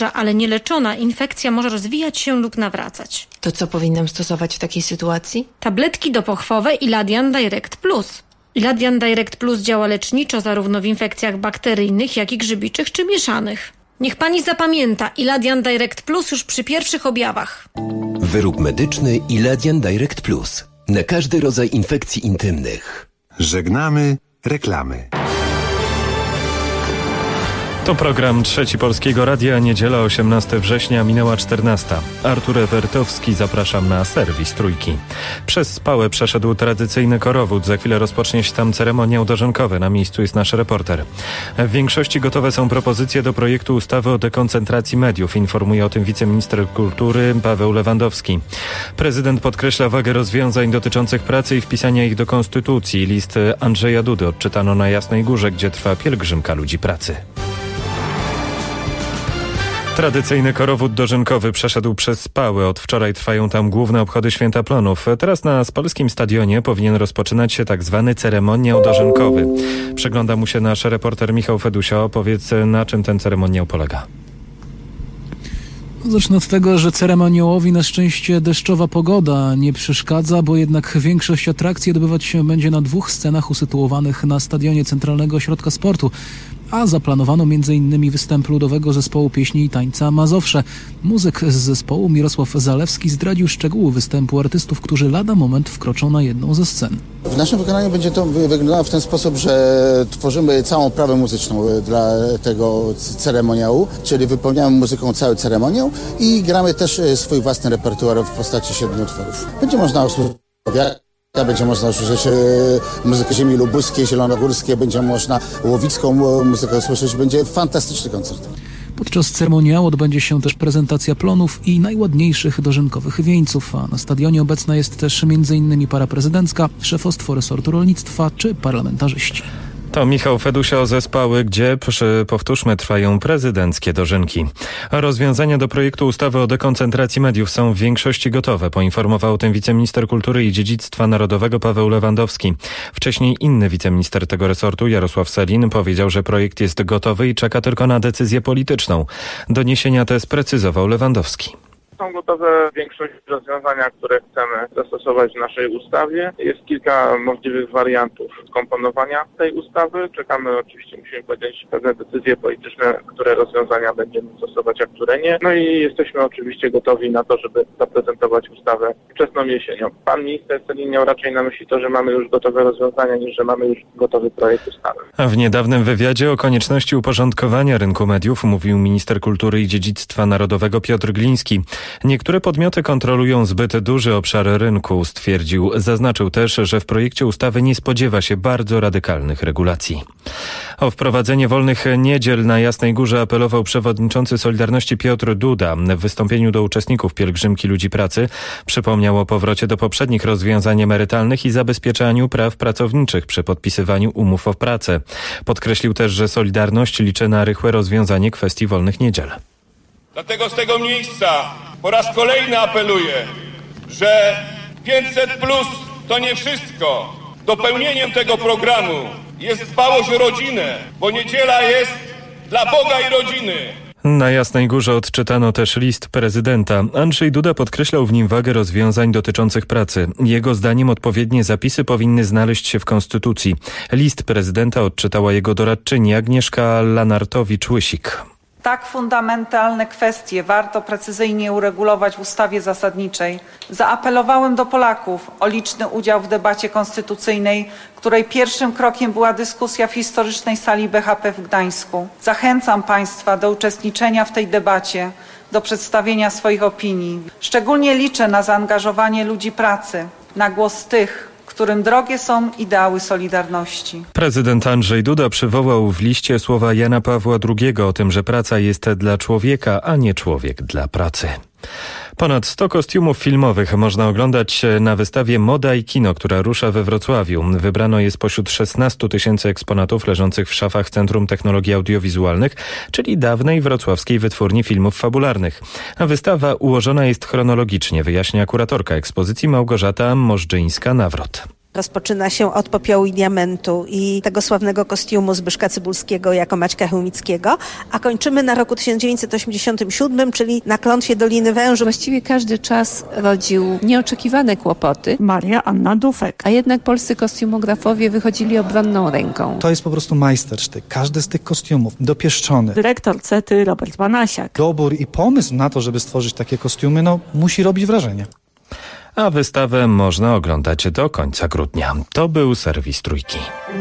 ale nieleczona infekcja może rozwijać się lub nawracać. To co powinnam stosować w takiej sytuacji? Tabletki dopochwowe Iladian Direct Plus. Iladian Direct Plus działa leczniczo zarówno w infekcjach bakteryjnych, jak i grzybiczych czy mieszanych. Niech pani zapamięta, Iladian Direct Plus już przy pierwszych objawach. Wyrób medyczny Iladian Direct Plus. Na każdy rodzaj infekcji intymnych. Żegnamy reklamy. To program Trzeci Polskiego Radia, niedziela 18 września, minęła 14. Artur Ewertowski, zapraszam na serwis Trójki. Przez Spałę przeszedł tradycyjny korowód. Za chwilę rozpocznie się tam ceremoniał dożynkowy. Na miejscu jest nasz reporter. W większości gotowe są propozycje do projektu ustawy o dekoncentracji mediów. Informuje o tym wiceminister kultury Paweł Lewandowski. Prezydent podkreśla wagę rozwiązań dotyczących pracy i wpisania ich do konstytucji. List Andrzeja Dudy odczytano na Jasnej Górze, gdzie trwa pielgrzymka ludzi pracy. Tradycyjny korowód dożynkowy przeszedł przez Spałę. Od wczoraj trwają tam główne obchody Święta Plonów. Teraz na Spalskim Stadionie powinien rozpoczynać się tak zwany ceremoniał dożynkowy. Przygląda mu się nasz reporter Michał Fedusio. Powiedz, na czym ten ceremoniał polega? Zacznę od tego, że ceremoniałowi na szczęście deszczowa pogoda nie przeszkadza, bo jednak większość atrakcji odbywać się będzie na 2 scenach usytuowanych na Stadionie Centralnego Ośrodka Sportu. A zaplanowano m.in. występ ludowego zespołu pieśni i tańca Mazowsze. Muzyk z zespołu Mirosław Zalewski zdradził szczegóły występu artystów, którzy lada moment wkroczą na jedną ze scen. W naszym wykonaniu będzie to wyglądało w ten sposób, że tworzymy całą prawę muzyczną dla tego ceremoniału, czyli wypełniamy muzyką cały ceremoniał i gramy też swój własny repertuar w postaci 7 utworów. Będzie można usłyszeć będzie można usłyszeć muzykę ziemi lubuskiej, zielonogórskie, będzie można łowicką muzykę usłyszeć. Będzie fantastyczny koncert. Podczas ceremoniału odbędzie się też prezentacja plonów i najładniejszych dożynkowych wieńców, a na stadionie obecna jest też m.in. para prezydencka, szefostwo resortu rolnictwa czy parlamentarzyści. To Michał Fedusio ze Spały, gdzie, powtórzmy, trwają prezydenckie dożynki. Rozwiązania do projektu ustawy o dekoncentracji mediów są w większości gotowe, poinformował o tym wiceminister kultury i dziedzictwa narodowego Paweł Lewandowski. Wcześniej inny wiceminister tego resortu, Jarosław Sellin, powiedział, że projekt jest gotowy i czeka tylko na decyzję polityczną. Doniesienia te sprecyzował Lewandowski. Są gotowe większość rozwiązania, które chcemy zastosować w naszej ustawie. Jest kilka możliwych wariantów skomponowania tej ustawy. Czekamy, oczywiście musimy podjąć pewne decyzje polityczne, które rozwiązania będziemy stosować, a które nie. No i jesteśmy oczywiście gotowi na to, żeby zaprezentować ustawę wczesną jesienią. Pan minister Sellin miał raczej na myśli to, że mamy już gotowe rozwiązania, niż że mamy już gotowy projekt ustawy. A w niedawnym wywiadzie o konieczności uporządkowania rynku mediów mówił minister kultury i dziedzictwa narodowego Piotr Gliński. Niektóre podmioty kontrolują zbyt duży obszar rynku, stwierdził. Zaznaczył też, że w projekcie ustawy nie spodziewa się bardzo radykalnych regulacji. O wprowadzenie wolnych niedziel na Jasnej Górze apelował przewodniczący Solidarności Piotr Duda. W wystąpieniu do uczestników pielgrzymki ludzi pracy przypomniał o powrocie do poprzednich rozwiązań emerytalnych i zabezpieczaniu praw pracowniczych przy podpisywaniu umów o pracę. Podkreślił też, że Solidarność liczy na rychłe rozwiązanie kwestii wolnych niedziel. Dlatego z tego miejsca po raz kolejny apeluję, że 500+ to nie wszystko. Dopełnieniem tego programu jest dbałość o rodzinę, bo niedziela jest dla Boga i rodziny. Na Jasnej Górze odczytano też list prezydenta. Andrzej Duda podkreślał w nim wagę rozwiązań dotyczących pracy. Jego zdaniem odpowiednie zapisy powinny znaleźć się w Konstytucji. List prezydenta odczytała jego doradczyni Agnieszka Lanartowicz-Łysik. Tak fundamentalne kwestie warto precyzyjnie uregulować w ustawie zasadniczej. Zaapelowałem do Polaków o liczny udział w debacie konstytucyjnej, której pierwszym krokiem była dyskusja w historycznej sali BHP w Gdańsku. Zachęcam Państwa do uczestniczenia w tej debacie, do przedstawienia swoich opinii. Szczególnie liczę na zaangażowanie ludzi pracy, na głos tych, którym drogie są ideały Solidarności. Prezydent Andrzej Duda przywołał w liście słowa Jana Pawła II o tym, że praca jest dla człowieka, a nie człowiek dla pracy. Ponad 100 kostiumów filmowych można oglądać na wystawie Moda i Kino, która rusza we Wrocławiu. Wybrano je spośród 16 000 eksponatów leżących w szafach Centrum Technologii Audiowizualnych, czyli dawnej wrocławskiej wytwórni filmów fabularnych. Wystawa ułożona jest chronologicznie, wyjaśnia kuratorka ekspozycji Małgorzata Możdżyńska-Nawrot. Rozpoczyna się od Popiołu i Diamentu i tego sławnego kostiumu Zbyszka Cybulskiego jako Maćka Chełmickiego, a kończymy na roku 1987, czyli na Klątwie Doliny Wężu. Właściwie każdy czas rodził nieoczekiwane kłopoty. Maria Anna Dufek. A jednak polscy kostiumografowie wychodzili obronną ręką. To jest po prostu majstersztyk. Każdy z tych kostiumów dopieszczony. Dyrektor CETY Robert Banasiak. Dobór i pomysł na to, żeby stworzyć takie kostiumy, musi robić wrażenie. A wystawę można oglądać do końca grudnia. To był serwis Trójki.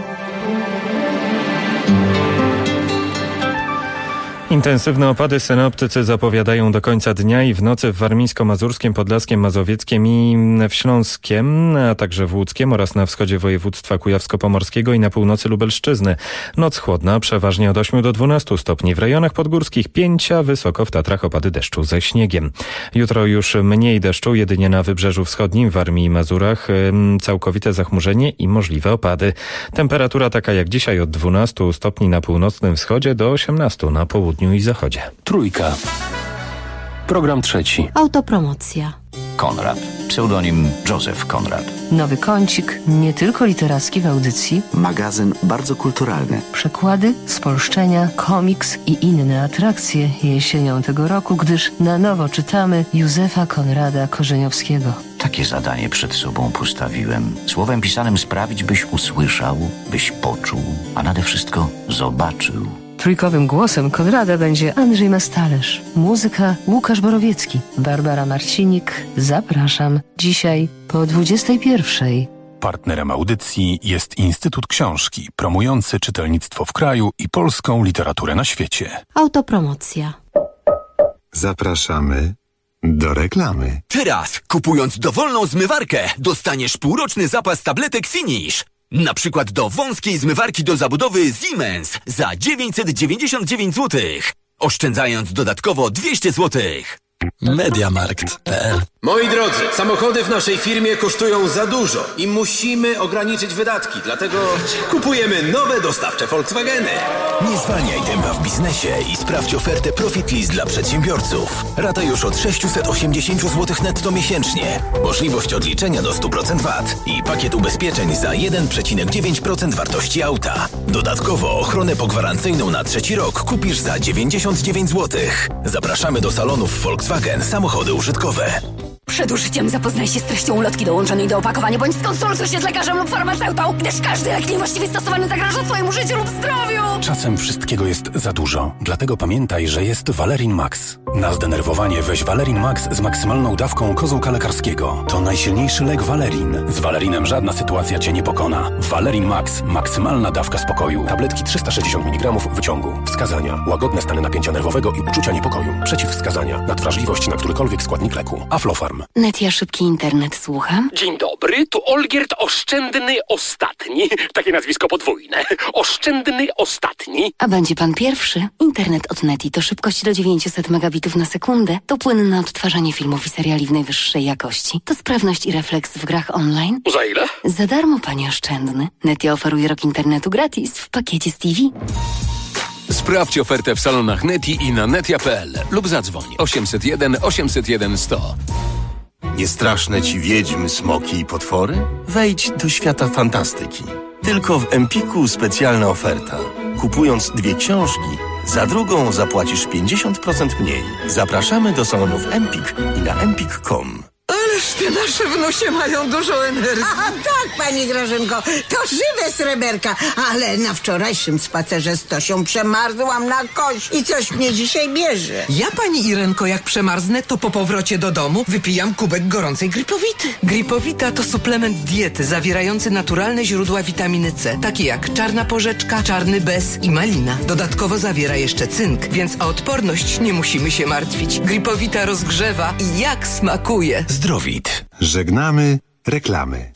Intensywne opady synoptycy zapowiadają do końca dnia i w nocy w Warmińsko-Mazurskim, Podlaskiem, Mazowieckiem i w Śląskiem, a także w Łódzkiem oraz na wschodzie województwa kujawsko-pomorskiego i na północy Lubelszczyzny. Noc chłodna, przeważnie od 8 do 12 stopni. W rejonach podgórskich 5, a wysoko w Tatrach opady deszczu ze śniegiem. Jutro już mniej deszczu, jedynie na Wybrzeżu Wschodnim, w Warmii i Mazurach całkowite zachmurzenie i możliwe opady. Temperatura taka jak dzisiaj od 12 stopni na północnym wschodzie do 18 na południu i zachodzie. Trójka. Program trzeci. Autopromocja. Konrad. Pseudonim Józef Konrad. Nowy kącik, nie tylko literacki w audycji. Magazyn bardzo kulturalny. Przekłady, spolszczenia, komiks i inne atrakcje jesienią tego roku, gdyż na nowo czytamy Józefa Konrada Korzeniowskiego. Takie zadanie przed sobą postawiłem. Słowem pisanym sprawić, byś usłyszał, byś poczuł, a nade wszystko zobaczył. Trójkowym głosem Konrada będzie Andrzej Mastalerz. Muzyka Łukasz Borowiecki. Barbara Marcinik. Zapraszam. Dzisiaj po 21:00. Partnerem audycji jest Instytut Książki, promujący czytelnictwo w kraju i polską literaturę na świecie. Autopromocja. Zapraszamy do reklamy. Teraz, kupując dowolną zmywarkę, dostaniesz półroczny zapas tabletek Finish. Na przykład do wąskiej zmywarki do zabudowy Siemens za 999 zł, oszczędzając dodatkowo 200 zł. Mediamarkt.pl. Moi drodzy, samochody w naszej firmie kosztują za dużo i musimy ograniczyć wydatki, dlatego kupujemy nowe dostawcze Volkswageny. Nie zwalniaj tempa w biznesie i sprawdź ofertę Profit List dla przedsiębiorców. Rata już od 680 zł netto miesięcznie. Możliwość odliczenia do 100% VAT i pakiet ubezpieczeń za 1,9% wartości auta. Dodatkowo ochronę pogwarancyjną na 3. rok kupisz za 99 zł. Zapraszamy do salonów Volkswagen Samochody Użytkowe. Przed użyciem zapoznaj się z treścią ulotki dołączonej do opakowania, bądź skonsultuj się z lekarzem lub farmaceutą, gdyż każdy lek niewłaściwie stosowany zagraża twojemu życiu lub zdrowiu. Czasem wszystkiego jest za dużo, dlatego pamiętaj, że jest Valerin Max. Na zdenerwowanie weź Valerin Max z maksymalną dawką kozłka lekarskiego. To najsilniejszy lek Valerin. Z Valerinem żadna sytuacja cię nie pokona. Valerin Max. Maksymalna dawka spokoju. Tabletki 360 mg wyciągu. Wskazania. Łagodne stany napięcia nerwowego i uczucia niepokoju. Przeciwwskazania. Nadwrażliwość na którykolwiek składnik leku. Aflofarm. Netia Szybki Internet, słucham. Dzień dobry, tu Olgierd Oszczędny Ostatni. Takie nazwisko podwójne. Oszczędny Ostatni. A będzie pan pierwszy? Internet od Neti to szybkość do 900 megabitów na sekundę, to płynne odtwarzanie filmów i seriali w najwyższej jakości, to sprawność i refleks w grach online. Za ile? Za darmo, panie Oszczędny. Netia oferuje rok internetu gratis w pakiecie z TV. Sprawdź ofertę w salonach Neti i na netia.pl lub zadzwoń 801 801 100. Nie straszne ci wiedźmy, smoki i potwory? Wejdź do świata fantastyki. Tylko w Empiku specjalna oferta. Kupując 2 książki, za drugą zapłacisz 50% mniej. Zapraszamy do salonów Empik i na empik.com. Ależ te nasze wnusie mają dużo energii. Aha, tak, pani Grażynko, to żywe sreberka, ale na wczorajszym spacerze z Tosią przemarzłam na kość i coś mnie dzisiaj bierze. Ja, pani Irenko, jak przemarznę, to po powrocie do domu wypijam kubek gorącej Gripowity. Gripowita to suplement diety zawierający naturalne źródła witaminy C, takie jak czarna porzeczka, czarny bez i malina. Dodatkowo zawiera jeszcze cynk, więc o odporność nie musimy się martwić. Gripowita rozgrzewa i jak smakuje. Zdrowit. Żegnamy reklamy.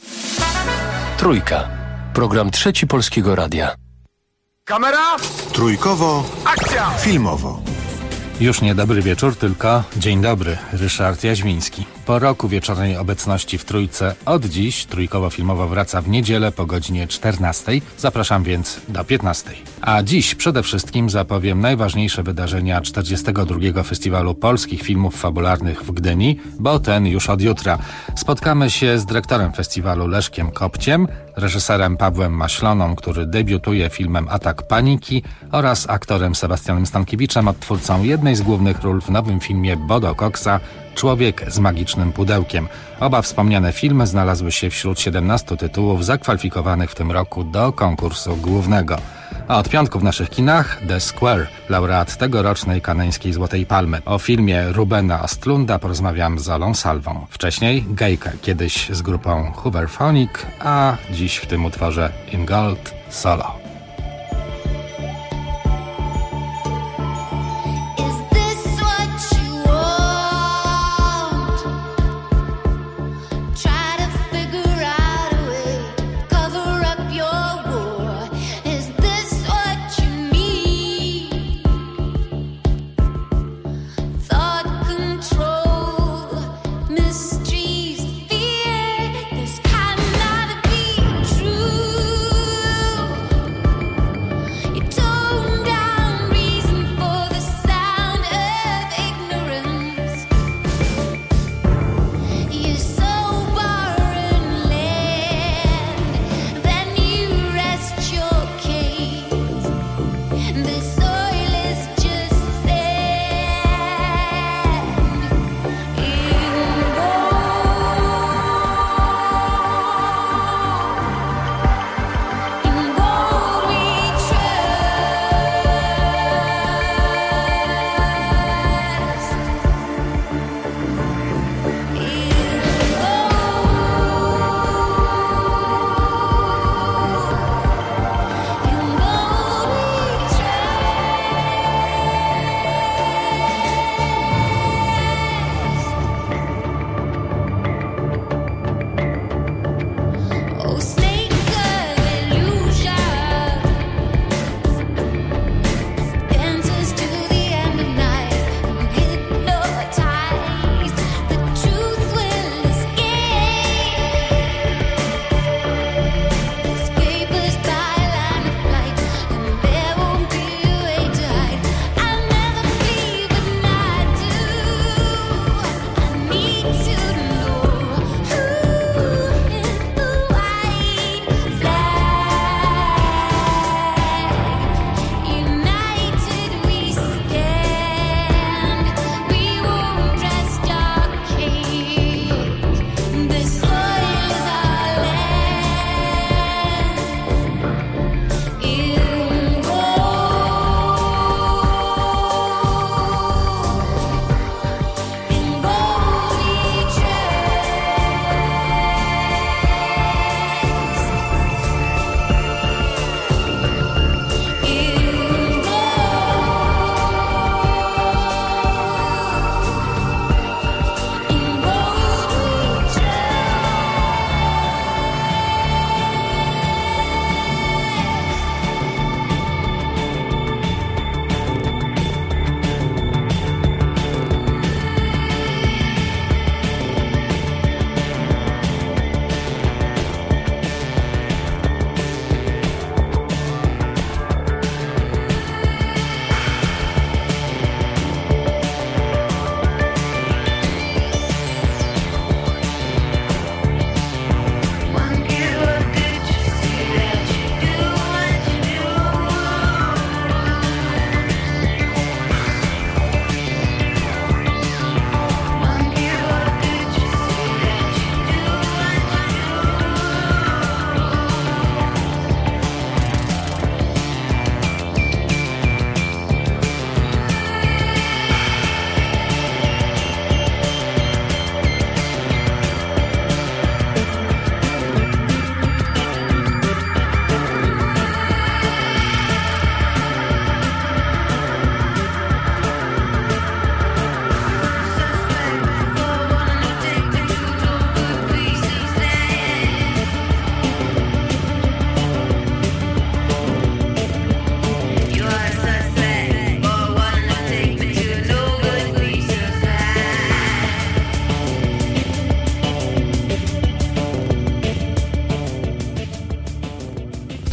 Trójka. Program trzeci Polskiego Radia. Kamera! Trójkowo. Akcja! Filmowo. Już nie dobry wieczór, tylko dzień dobry. Ryszard Jaźwiński. Po roku wieczornej obecności w Trójce od dziś trójkowo-filmowo wraca w niedzielę po godzinie 14. Zapraszam więc do 15. A dziś przede wszystkim zapowiem najważniejsze wydarzenia 42. Festiwalu Polskich Filmów Fabularnych w Gdyni, bo ten już od jutra. Spotkamy się z dyrektorem festiwalu Leszkiem Kopciem, reżyserem Pawłem Maśloną, który debiutuje filmem Atak Paniki, oraz aktorem Sebastianem Stankiewiczem, odtwórcą jednej z głównych ról w nowym filmie Bodo Coxa Człowiek z magicznym pudełkiem. Oba wspomniane filmy znalazły się wśród 17 tytułów zakwalifikowanych w tym roku do konkursu głównego. A od piątku w naszych kinach The Square, laureat tegorocznej kaneńskiej Złotej Palmy. O filmie Rubena Östlunda porozmawiam z Olą Salwą. Wcześniej Gejkę, kiedyś z grupą Hooverphonic, a dziś w tym utworze In Gold solo.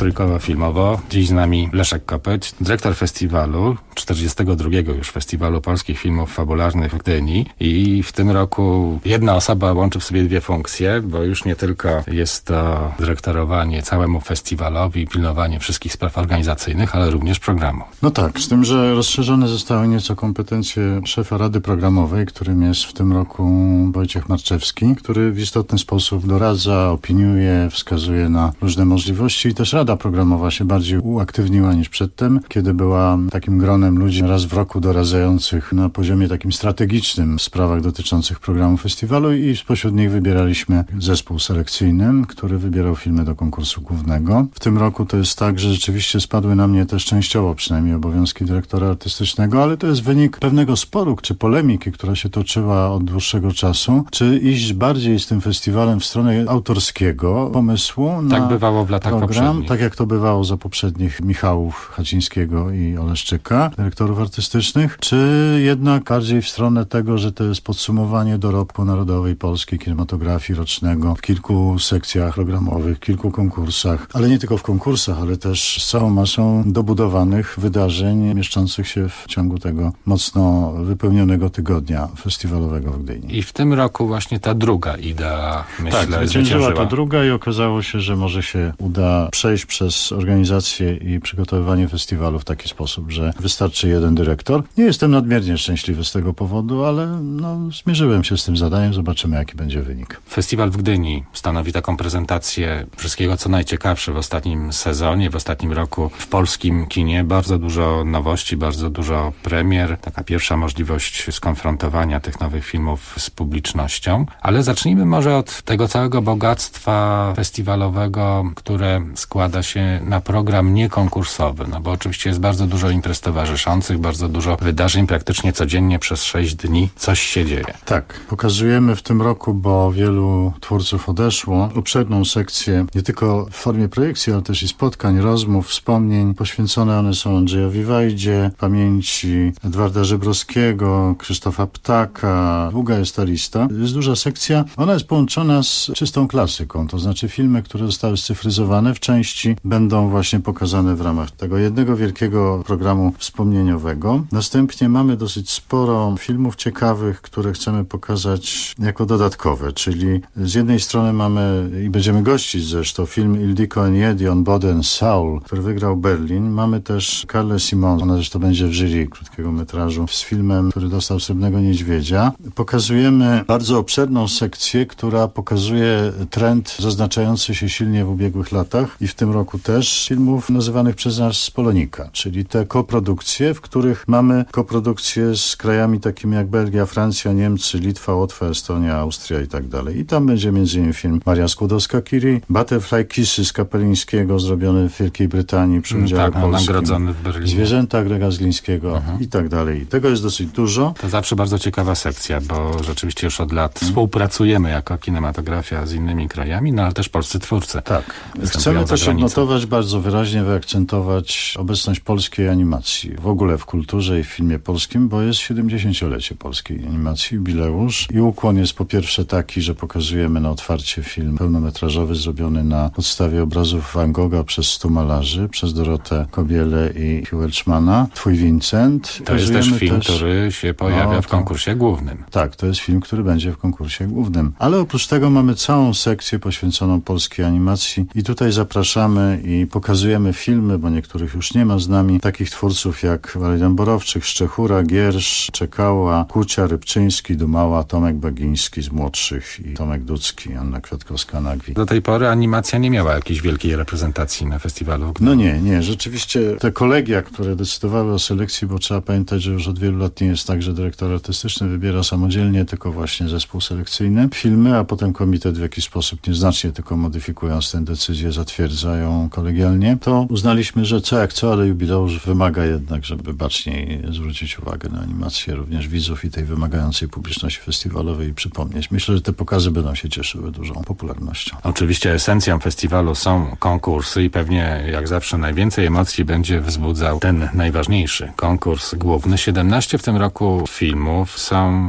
Trójkowo-filmowo. Dziś z nami Leszek Kopeć, dyrektor festiwalu, 42. już Festiwalu Polskich Filmów Fabularnych w Gdyni. I w tym roku jedna osoba łączy w sobie dwie funkcje, bo już nie tylko jest to dyrektorowanie całemu festiwalowi, pilnowanie wszystkich spraw organizacyjnych, ale również programu. No tak, z tym, że rozszerzone zostały nieco kompetencje szefa Rady Programowej, którym jest w tym roku Wojciech Marczewski, który w istotny sposób doradza, opiniuje, wskazuje na różne możliwości i też Rada Programowa się bardziej uaktywniła niż przedtem, kiedy była takim gronem ludzi raz w roku doradzających na poziomie takim strategicznym w sprawach dotyczących programu festiwalu i spośród nich wybieraliśmy zespół selekcyjny, który wybierał filmy do konkursu głównego. W tym roku to jest tak, że rzeczywiście spadły na mnie też częściowo przynajmniej obowiązki dyrektora artystycznego, ale to jest wynik pewnego sporu czy polemiki, która się toczyła od dłuższego czasu, czy iść bardziej z tym festiwalem w stronę autorskiego pomysłu na tak bywało w latach poprzednich. Tak jak to bywało za poprzednich Michałów Hacińskiego i Oleszczyka, dyrektorów artystycznych, czy jednak bardziej w stronę tego, że to jest podsumowanie dorobku narodowej polskiej kinematografii rocznego w kilku sekcjach programowych, kilku konkursach, ale nie tylko w konkursach, ale też z całą masą dobudowanych wydarzeń mieszczących się w ciągu tego mocno wypełnionego tygodnia festiwalowego w Gdyni. I w tym roku właśnie ta druga idea, myślę, tak, zwyciężyła ta druga i okazało się, że może się uda przejść przez organizację i przygotowywanie festiwalu w taki sposób, że wystarczy jeden dyrektor. Nie jestem nadmiernie szczęśliwy z tego powodu, ale zmierzyłem się z tym zadaniem, zobaczymy jaki będzie wynik. Festiwal w Gdyni stanowi taką prezentację wszystkiego, co najciekawsze w ostatnim sezonie, w ostatnim roku w polskim kinie. Bardzo dużo nowości, bardzo dużo premier. Taka pierwsza możliwość skonfrontowania tych nowych filmów z publicznością. Ale zacznijmy może od tego całego bogactwa festiwalowego, które składa się na program niekonkursowy. No bo oczywiście jest bardzo dużo imprez towarzyszących, bardzo dużo wydarzeń, praktycznie codziennie przez 6 dni coś się dzieje. Tak, pokazujemy w tym roku, bo wielu twórców odeszło, obszerną sekcję, nie tylko w formie projekcji, ale też i spotkań, rozmów, wspomnień. Poświęcone one są Andrzejowi Wajdzie, pamięci Edwarda Żebrowskiego, Krzysztofa Ptaka. Długa jest ta lista. Jest duża sekcja. Ona jest połączona z czystą klasyką, to znaczy filmy, które zostały scyfryzowane w części będą właśnie pokazane w ramach tego jednego wielkiego programu wspomnieniowego. Następnie mamy dosyć sporo filmów ciekawych, które chcemy pokazać jako dodatkowe, czyli z jednej strony mamy i będziemy gościć zresztą film Ildiko Enyedi, On Boden Saul, który wygrał Berlin. Mamy też Carlę Simon, ona zresztą będzie w jury krótkiego metrażu z filmem, który dostał Srebrnego Niedźwiedzia. Pokazujemy bardzo obszerną sekcję, która pokazuje trend zaznaczający się silnie w ubiegłych latach i w tym roku też filmów nazywanych przez nas Polonika, czyli te koprodukcje, w których mamy koprodukcje z krajami takimi jak Belgia, Francja, Niemcy, Litwa, Łotwa, Estonia, Austria i tak dalej. I tam będzie m.in. film Maria Skłodowska-Curie, Butterfly Kissy z Kapelińskiego, zrobiony w Wielkiej Brytanii przy udziale polskim. Nagrodzony w Berlinie. Zwierzęta Grega Zglińskiego i tak dalej. Tego jest dosyć dużo. To zawsze bardzo ciekawa sekcja, bo rzeczywiście już od lat współpracujemy jako kinematografia z innymi krajami, no ale też polscy twórcy. Tak. Chcemy też odnotować, bardzo wyraźnie wyakcentować obecność polskiej animacji. W ogóle w kulturze i w filmie polskim, bo jest 70-lecie polskiej animacji, jubileusz. I ukłon jest po pierwsze taki, że pokazujemy na otwarcie film pełnometrażowy zrobiony na podstawie obrazów Van Gogha przez 100 malarzy, przez Dorotę Kobielę i Hugh Welchmana. Twój Vincent. To jest też film, który się pojawia w konkursie głównym. Tak, to jest film, który będzie w konkursie głównym. Ale oprócz tego mamy całą sekcję poświęconą polskiej animacji i tutaj zapraszamy i pokazujemy filmy, bo niektórych już nie ma z nami, takich twórców jak Walerian Borowczyk, Szczechura, Giersz, Czekała, Kucia, Rybczyński, Dumała, Tomek Bagiński z młodszych i Tomek Ducki, Anna Kwiatkowska-Nagwi. Do tej pory animacja nie miała jakiejś wielkiej reprezentacji na festiwalu. No nie. Rzeczywiście te kolegia, które decydowały o selekcji, bo trzeba pamiętać, że już od wielu lat nie jest tak, że dyrektor artystyczny wybiera samodzielnie, tylko właśnie zespół selekcyjny filmy, a potem komitet w jakiś sposób nieznacznie tylko modyfikując tę decyzję zatwierdzają kolegialnie. To uznaliśmy, że co jak co, ale jubileusz wymaga jednak, żeby baczniej zwrócić uwagę na animację również widzów i tej wymagającej publiczności festiwalowej i przypomnieć. Myślę, że te pokazy będą się cieszyły dużą popularnością. Oczywiście esencją festiwalu są konkursy i pewnie jak zawsze najwięcej emocji będzie wzbudzał ten najważniejszy konkurs główny. 17 w tym roku filmów są w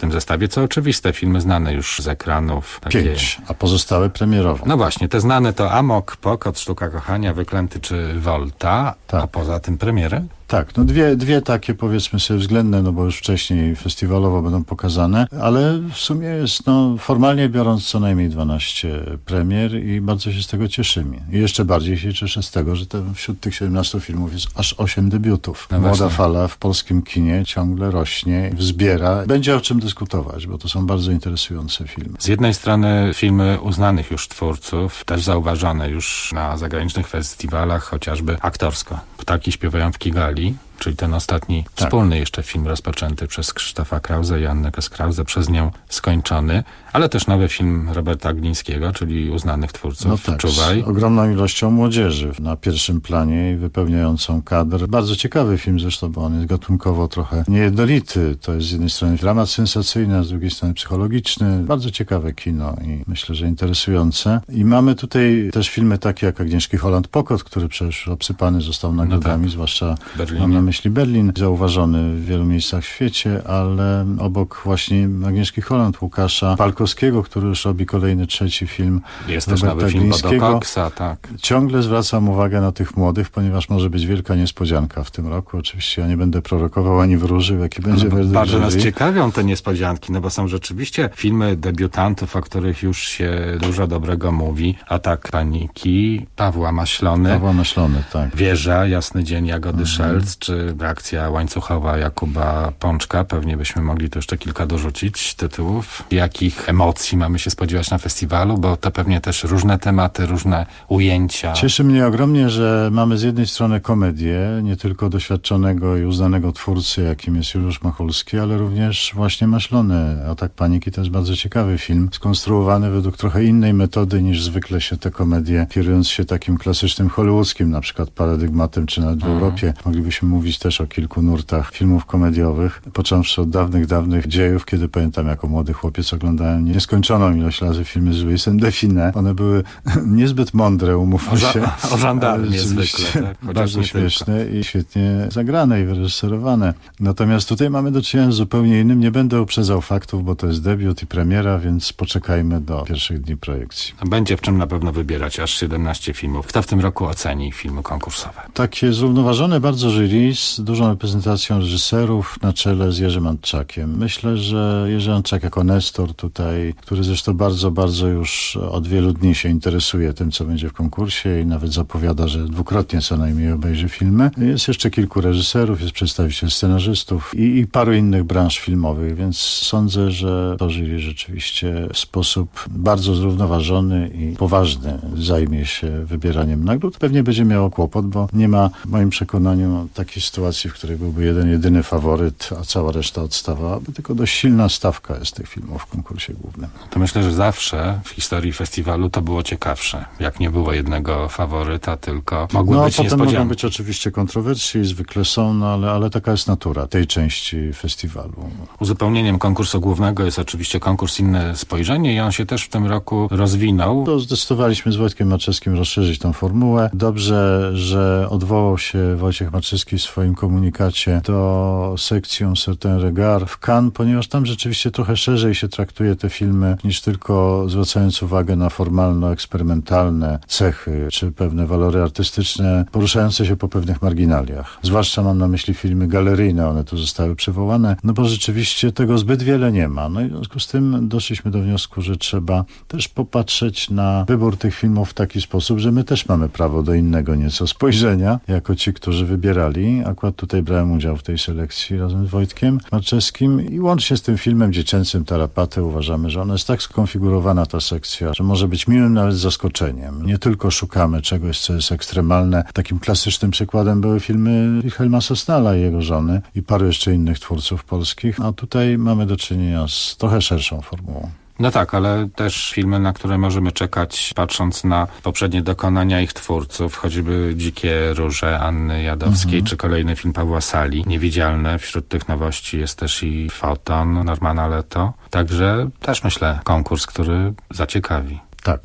tym zestawie, co oczywiste, filmy znane już z ekranów. 5, a pozostałe premierowo. No właśnie, te znane to Amok, Pokot, Sztuka Kochania, Wyklęty czy Volta, a poza tym premiery? Tak, no dwie takie powiedzmy sobie względne, no bo już wcześniej festiwalowo będą pokazane, ale w sumie jest, no formalnie biorąc, co najmniej 12 premier i bardzo się z tego cieszymy. I jeszcze bardziej się cieszę z tego, że wśród tych 17 filmów jest aż 8 debiutów. No Młoda właśnie. fala w polskim kinie ciągle rośnie, wzbiera. Będzie o czym dyskutować, bo to są bardzo interesujące filmy. Z jednej strony filmy uznanych już twórców, też zauważone już na zagranicznych festiwalach, chociażby aktorsko. Ptaki śpiewają w Kigali, czyli ten ostatni wspólny jeszcze film rozpoczęty przez Krzysztofa Krause i Annę Krause, przez nią skończony, ale też nowy film Roberta Glińskiego, czyli uznanych twórców. No tak, Czuwaj. z ogromną ilością młodzieży na pierwszym planie i wypełniającą kadr. Bardzo ciekawy film zresztą, bo on jest gatunkowo trochę niejednolity. To jest z jednej strony dramat sensacyjny, a z drugiej strony psychologiczny. Bardzo ciekawe kino i myślę, że interesujące. I mamy tutaj też filmy takie jak Agnieszki Holland-Pokot, który przecież obsypany został nagrodami, zwłaszcza mam na myśli Berlin, zauważony w wielu miejscach w świecie, ale obok właśnie Agnieszki Holland, Łukasza Palkowskiego, który już robi kolejny, 3 film Jest też Roberta nowy film Glińskiego. Bodo Coxa, tak. Ciągle zwracam uwagę na tych młodych, ponieważ może być wielka niespodzianka w tym roku. Oczywiście ja nie będę prorokował ani wróżył, jaki będzie werdykt Bardzo nas jury. ciekawią te niespodzianki, no bo są rzeczywiście filmy debiutantów, o których już się dużo dobrego mówi. Atak paniki, Pawła Maślony, tak. Wieża, Jasny dzień Jagody Szelc, czy Reakcja łańcuchowa Jakuba Pączka. Pewnie byśmy mogli tu jeszcze kilka dorzucić tytułów. Jakich emocji mamy się spodziewać na festiwalu, bo to pewnie też różne tematy, różne ujęcia. Cieszy mnie ogromnie, że mamy z jednej strony komedię, nie tylko doświadczonego i uznanego twórcy, jakim jest Juliusz Machulski, ale również właśnie Maślony. Atak paniki to jest bardzo ciekawy film, skonstruowany według trochę innej metody niż zwykle się te komedie, kierując się takim klasycznym hollywoodzkim, na przykład paradygmatem, czy nawet w Europie. Moglibyśmy mówić też o kilku nurtach filmów komediowych, począwszy od dawnych dziejów, kiedy pamiętam jako młody chłopiec oglądałem nieskończoną ilość razy filmy z Louisem Define. One były niezbyt mądre, umówmy się. O żandarmie zwykle, tak? Chociaż Bardzo śmieszne i świetnie zagrane i wyreżyserowane. Natomiast tutaj mamy do czynienia z zupełnie innym. Nie będę uprzedzał faktów, bo to jest debiut i premiera, więc poczekajmy do pierwszych dni projekcji. Będzie w czym na pewno wybierać aż 17 filmów. Kto w tym roku oceni filmy konkursowe? Takie zrównoważone bardzo jury z dużą reprezentacją reżyserów na czele z Jerzym Antczakiem. Myślę, że Jerzy Antczak jako nestor tutaj, który zresztą bardzo już od wielu dni się interesuje tym, co będzie w konkursie i nawet zapowiada, że dwukrotnie co najmniej obejrzy filmy. Jest jeszcze kilku reżyserów, jest przedstawiciel scenarzystów i paru innych branż filmowych, więc sądzę, że to jury rzeczywiście w sposób bardzo zrównoważony i poważny zajmie się wybieraniem nagród. Pewnie będzie miało kłopot, bo nie ma w moim przekonaniu takiej sytuacji, w której byłby jeden, jedyny faworyt, a cała reszta odstawałaby. Tylko dość silna stawka jest tych filmów w konkursie głównym. To myślę, że zawsze w historii festiwalu to było ciekawsze. Jak nie było jednego faworyta, tylko mogły być potem niespodzianki. mogą być oczywiście kontrowersje i zwykle są, ale taka jest natura tej części festiwalu. Uzupełnieniem konkursu głównego jest oczywiście konkurs Inne Spojrzenie i on się też w tym roku rozwinął. To zdecydowaliśmy z Wojtkiem Maczewskim rozszerzyć tą formułę. Dobrze, że odwołał się Wojciech Maczewski w swoim komunikacie do sekcji Un Certain Regard w Cannes, ponieważ tam rzeczywiście trochę szerzej się traktuje te filmy niż tylko zwracając uwagę na formalno-eksperymentalne cechy czy pewne walory artystyczne poruszające się po pewnych marginaliach. Zwłaszcza mam na myśli filmy galeryjne, one tu zostały przywołane, no bo rzeczywiście tego zbyt wiele nie ma. No i w związku z tym doszliśmy do wniosku, że trzeba też popatrzeć na wybór tych filmów w taki sposób, że my też mamy prawo do innego nieco spojrzenia, jako ci, którzy wybierali. Akurat tutaj brałem udział w tej selekcji razem z Wojtkiem Maczewskim i łącznie z tym filmem dziecięcym Tarapaty uważamy, że ona jest tak skonfigurowana, ta sekcja, że może być miłym nawet zaskoczeniem. Nie tylko szukamy czegoś, co jest ekstremalne. Takim klasycznym przykładem były filmy Wilhelma Sosnala i jego żony i paru jeszcze innych twórców polskich, a tutaj mamy do czynienia z trochę szerszą formułą. No tak, ale też filmy, na które możemy czekać, patrząc na poprzednie dokonania ich twórców, choćby Dzikie Róże Anny Jadowskiej, czy kolejny film Pawła Sali, Niewidzialne. Wśród tych nowości jest też i Foton Normana Leto. Także też myślę konkurs, który zaciekawi. Tak.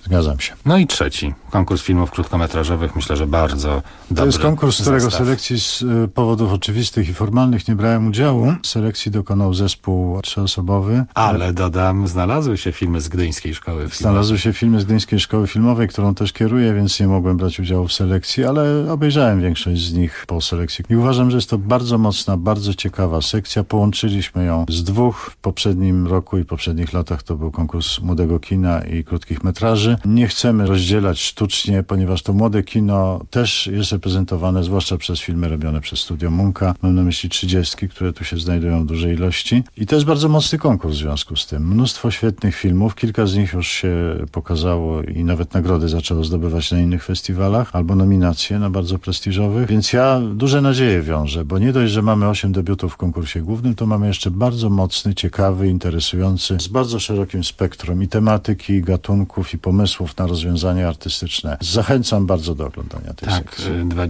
Zgadzam się. No i trzeci, konkurs filmów krótkometrażowych, myślę, że bardzo dobry. To jest konkurs, z którego zestaw. selekcji z powodów oczywistych i formalnych nie brałem udziału. Selekcji dokonał zespół 3-osobowy. Ale dodam, znalazły się filmy z Gdyńskiej Szkoły Filmowej. Znalazły się filmy z Gdyńskiej Szkoły Filmowej, którą też kieruję, więc nie mogłem brać udziału w selekcji, ale obejrzałem większość z nich po selekcji. I uważam, że jest to bardzo mocna, bardzo ciekawa sekcja. Połączyliśmy ją z dwóch. W poprzednim roku i poprzednich latach to był konkurs młodego kina i krótkich metraży. Nie chcemy rozdzielać sztucznie, ponieważ to młode kino też jest reprezentowane, zwłaszcza przez filmy robione przez Studio Munka. Mam na myśli 30, które tu się znajdują w dużej ilości. I to jest bardzo mocny konkurs w związku z tym. Mnóstwo świetnych filmów, kilka z nich już się pokazało i nawet nagrody zaczęło zdobywać na innych festiwalach, albo nominacje na bardzo prestiżowych, więc ja duże nadzieje wiążę, bo nie dość, że mamy 8 debiutów w konkursie głównym, to mamy jeszcze bardzo mocny, ciekawy, interesujący, z bardzo szerokim spektrum i tematyki, i gatunków, i pomysłów na rozwiązania artystyczne. Zachęcam bardzo do oglądania tej sekcji.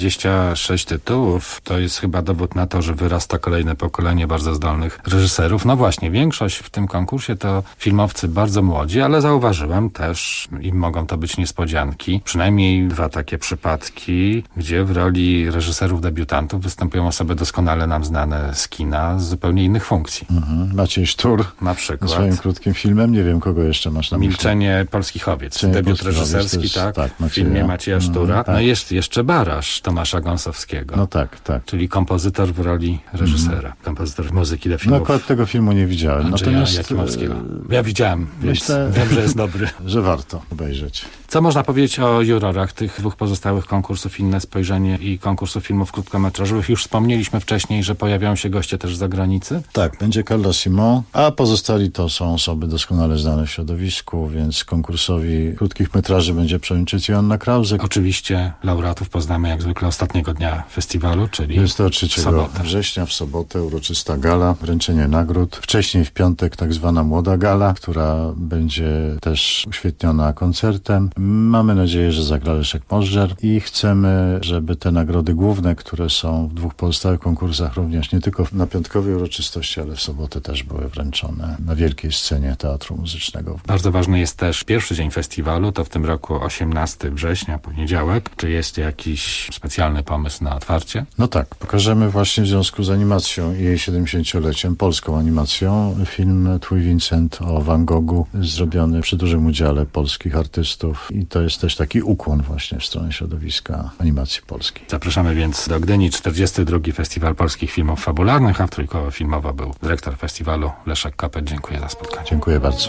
26 tytułów to jest chyba dowód na to, że wyrasta kolejne pokolenie bardzo zdolnych reżyserów. No właśnie, większość w tym konkursie to filmowcy bardzo młodzi, ale zauważyłem też, i mogą to być niespodzianki, przynajmniej 2 takie przypadki, gdzie w roli reżyserów debiutantów występują osoby doskonale nam znane z kina z zupełnie innych funkcji. Maciej Sztur na przykład. Swoim krótkim filmem, nie wiem kogo jeszcze masz na myśli. Milczenie polskich owiec. Debiut reżyserski, jest, tak, w filmie Macieja Sztura. tak. No jest jeszcze Barasz Tomasza Gąsowskiego. No tak. Czyli kompozytor w roli reżysera. Kompozytor muzyki do filmów. No akurat tego filmu nie widziałem. Natomiast Jakimowskiego. Ja widziałem, więc myślę, wiem, że jest dobry. Że warto obejrzeć. Co można powiedzieć o jurorach tych 2 pozostałych konkursów, Inne Spojrzenie i konkursu filmów krótkometrażowych? Już wspomnieliśmy wcześniej, że pojawiają się goście też z zagranicy. Tak, będzie Carla Simon, a pozostali to są osoby doskonale znane w środowisku, więc konkursowi krótkich metraży będzie przewodniczyć Joanna Krause. Oczywiście laureatów poznamy jak zwykle ostatniego dnia festiwalu, czyli 23 sobotę. września w sobotę uroczysta gala, wręczenie nagród. Wcześniej w piątek tak zwana młoda gala, która będzie też uświetniona koncertem. Mamy nadzieję, że zagra Leszek Możdżer i chcemy, żeby te nagrody główne, które są w 2 pozostałych konkursach również nie tylko na piątkowej uroczystości, ale w sobotę też były wręczone na wielkiej scenie Teatru Muzycznego. Bardzo ważny jest też pierwszy dzień festiwalu, to w tym roku 18 września, poniedziałek. Czy jest jakiś specjalny pomysł na otwarcie? No tak, pokażemy właśnie w związku z animacją i jej 70-leciem, polską animacją, film Twój Vincent o Van Goghu, zrobiony przy dużym udziale polskich artystów i to jest też taki ukłon właśnie w stronę środowiska animacji polskiej. Zapraszamy więc do Gdyni, 42. Festiwal Polskich Filmów Fabularnych, a w Trójkowo filmowo był dyrektor festiwalu Leszek Kopeć. Dziękuję za spotkanie. Dziękuję bardzo.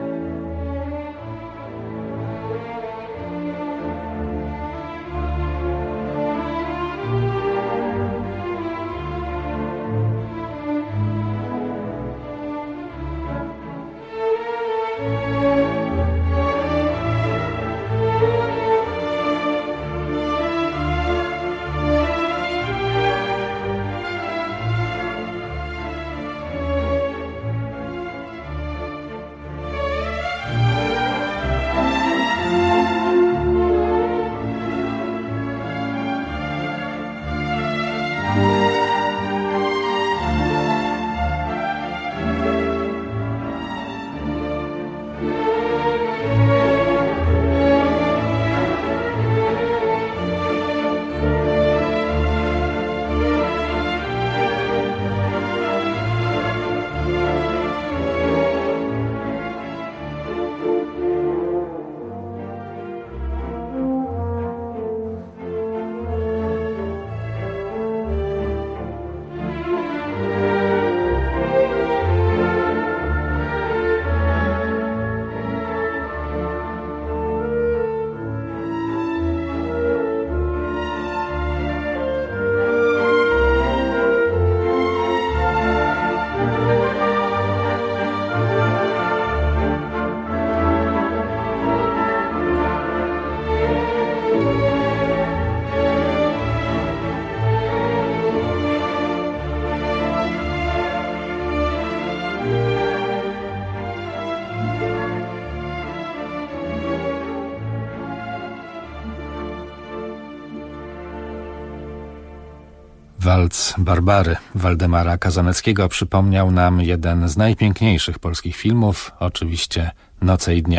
Walc Barbary Waldemara Kazaneckiego przypomniał nam jeden z najpiękniejszych polskich filmów, oczywiście Noce i dnie.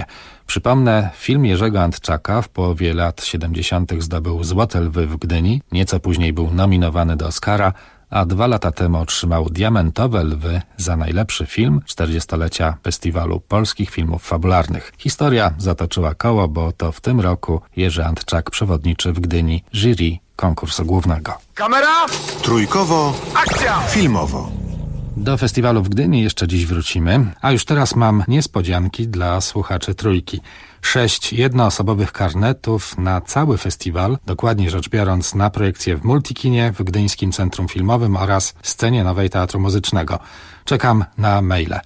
Przypomnę, film Jerzego Antczaka w połowie lat 70. zdobył Złote Lwy w Gdyni, nieco później był nominowany do Oscara, a 2 lata temu otrzymał Diamentowe Lwy za najlepszy film 40-lecia Festiwalu Polskich Filmów Fabularnych. Historia zatoczyła koło, bo to w tym roku Jerzy Antczak przewodniczy w Gdyni jury konkursu głównego. Kamera! Trójkowo, akcja! filmowo. Do festiwalu w Gdyni jeszcze dziś wrócimy, a już teraz mam niespodzianki dla słuchaczy Trójki. 6 jednoosobowych karnetów na cały festiwal, dokładnie rzecz biorąc na projekcję w Multikinie, w Gdyńskim Centrum Filmowym oraz Scenie Nowej Teatru Muzycznego. Czekam na maile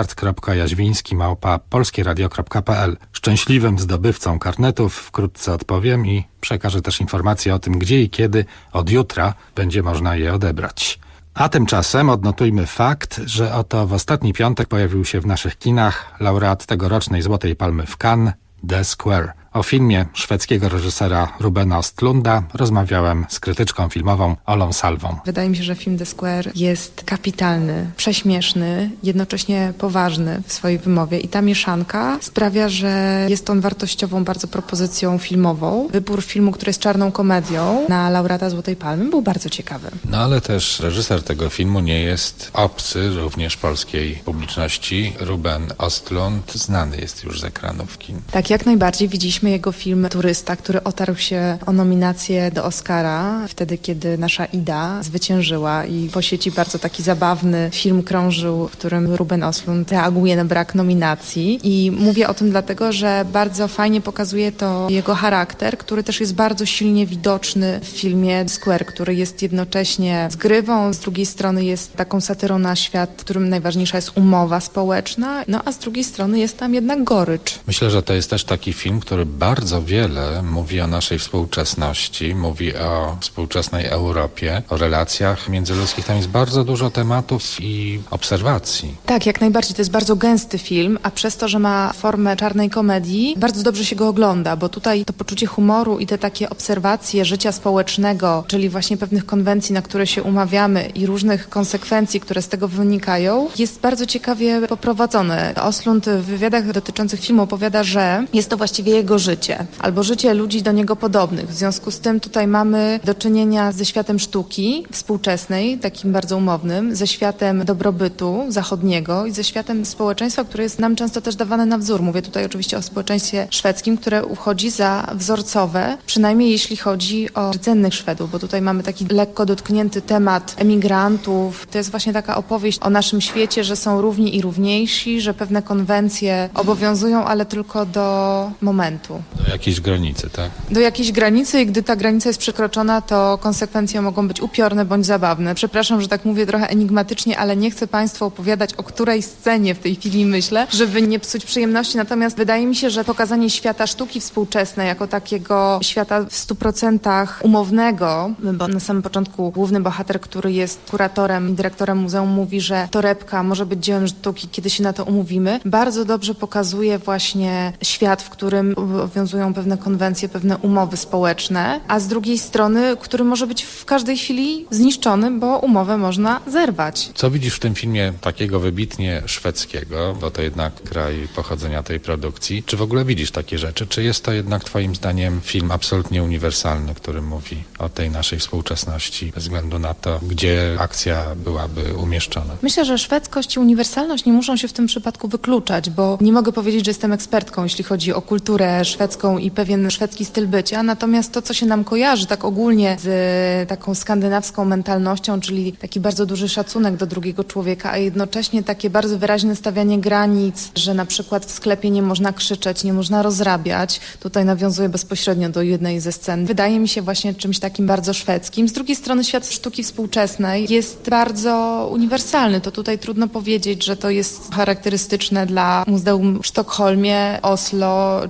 ryszard.jaźwiński@polskieradio.pl. Szczęśliwym zdobywcą karnetów wkrótce odpowiem i przekażę też informacje o tym, gdzie i kiedy od jutra będzie można je odebrać. A tymczasem odnotujmy fakt, że oto w ostatni piątek pojawił się w naszych kinach laureat tegorocznej Złotej Palmy w Cannes, The Square. O filmie szwedzkiego reżysera Rubena Östlunda rozmawiałem z krytyczką filmową Olą Salwą. Wydaje mi się, że film The Square jest kapitalny, prześmieszny, jednocześnie poważny w swojej wymowie i ta mieszanka sprawia, że jest on wartościową bardzo propozycją filmową. Wybór filmu, który jest czarną komedią na laureata Złotej Palmy był bardzo ciekawy. No ale też reżyser tego filmu nie jest obcy również polskiej publiczności. Ruben Östlund znany jest już z ekranów kin. Tak, jak najbardziej widzieliśmy jego film Turysta, który otarł się o nominację do Oscara, wtedy kiedy nasza Ida zwyciężyła i po sieci bardzo taki zabawny film krążył, w którym Ruben Östlund reaguje na brak nominacji i mówię o tym dlatego, że bardzo fajnie pokazuje to jego charakter, który też jest bardzo silnie widoczny w filmie Square, który jest jednocześnie zgrywą, z drugiej strony jest taką satyrą na świat, w którym najważniejsza jest umowa społeczna, no a z drugiej strony jest tam jednak gorycz. Myślę, że to jest też taki film, który bardzo wiele mówi o naszej współczesności, mówi o współczesnej Europie, o relacjach międzyludzkich. Tam jest bardzo dużo tematów i obserwacji. Tak, jak najbardziej. To jest bardzo gęsty film, a przez to, że ma formę czarnej komedii, bardzo dobrze się go ogląda, bo tutaj to poczucie humoru i te takie obserwacje życia społecznego, czyli właśnie pewnych konwencji, na które się umawiamy i różnych konsekwencji, które z tego wynikają, jest bardzo ciekawie poprowadzone. Östlund w wywiadach dotyczących filmu opowiada, że jest to właściwie jego życie, albo życie ludzi do niego podobnych. W związku z tym tutaj mamy do czynienia ze światem sztuki współczesnej, takim bardzo umownym, ze światem dobrobytu zachodniego i ze światem społeczeństwa, które jest nam często też dawane na wzór. Mówię tutaj oczywiście o społeczeństwie szwedzkim, które uchodzi za wzorcowe, przynajmniej jeśli chodzi o rdzennych Szwedów, bo tutaj mamy taki lekko dotknięty temat emigrantów. To jest właśnie taka opowieść o naszym świecie, że są równi i równiejsi, że pewne konwencje obowiązują, ale tylko do momentu. Do jakiejś granicy, tak? Do jakiejś granicy i gdy ta granica jest przekroczona, to konsekwencje mogą być upiorne bądź zabawne. Przepraszam, że tak mówię trochę enigmatycznie, ale nie chcę Państwu opowiadać, o której scenie w tej chwili myślę, żeby nie psuć przyjemności. Natomiast wydaje mi się, że pokazanie świata sztuki współczesnej jako takiego świata w 100% umownego, bo na samym początku główny bohater, który jest kuratorem i dyrektorem muzeum, mówi, że torebka może być dziełem sztuki, kiedy się na to umówimy, bardzo dobrze pokazuje właśnie świat, w którym obowiązują pewne konwencje, pewne umowy społeczne, a z drugiej strony, który może być w każdej chwili zniszczony, bo umowę można zerwać. Co widzisz w tym filmie takiego wybitnie szwedzkiego, bo to jednak kraj pochodzenia tej produkcji? Czy w ogóle widzisz takie rzeczy? Czy jest to jednak twoim zdaniem film absolutnie uniwersalny, który mówi o tej naszej współczesności bez względu na to, gdzie akcja byłaby umieszczona? Myślę, że szwedzkość i uniwersalność nie muszą się w tym przypadku wykluczać, bo nie mogę powiedzieć, że jestem ekspertką, jeśli chodzi o kulturę szwedzką i pewien szwedzki styl bycia, natomiast to, co się nam kojarzy tak ogólnie z taką skandynawską mentalnością, czyli taki bardzo duży szacunek do drugiego człowieka, a jednocześnie takie bardzo wyraźne stawianie granic, że na przykład w sklepie nie można krzyczeć, nie można rozrabiać. Tutaj nawiązuję bezpośrednio do jednej ze scen. Wydaje mi się właśnie czymś takim bardzo szwedzkim. Z drugiej strony świat sztuki współczesnej jest bardzo uniwersalny. To tutaj trudno powiedzieć, że to jest charakterystyczne dla Muzeum w Sztokholmie, Oslo czy w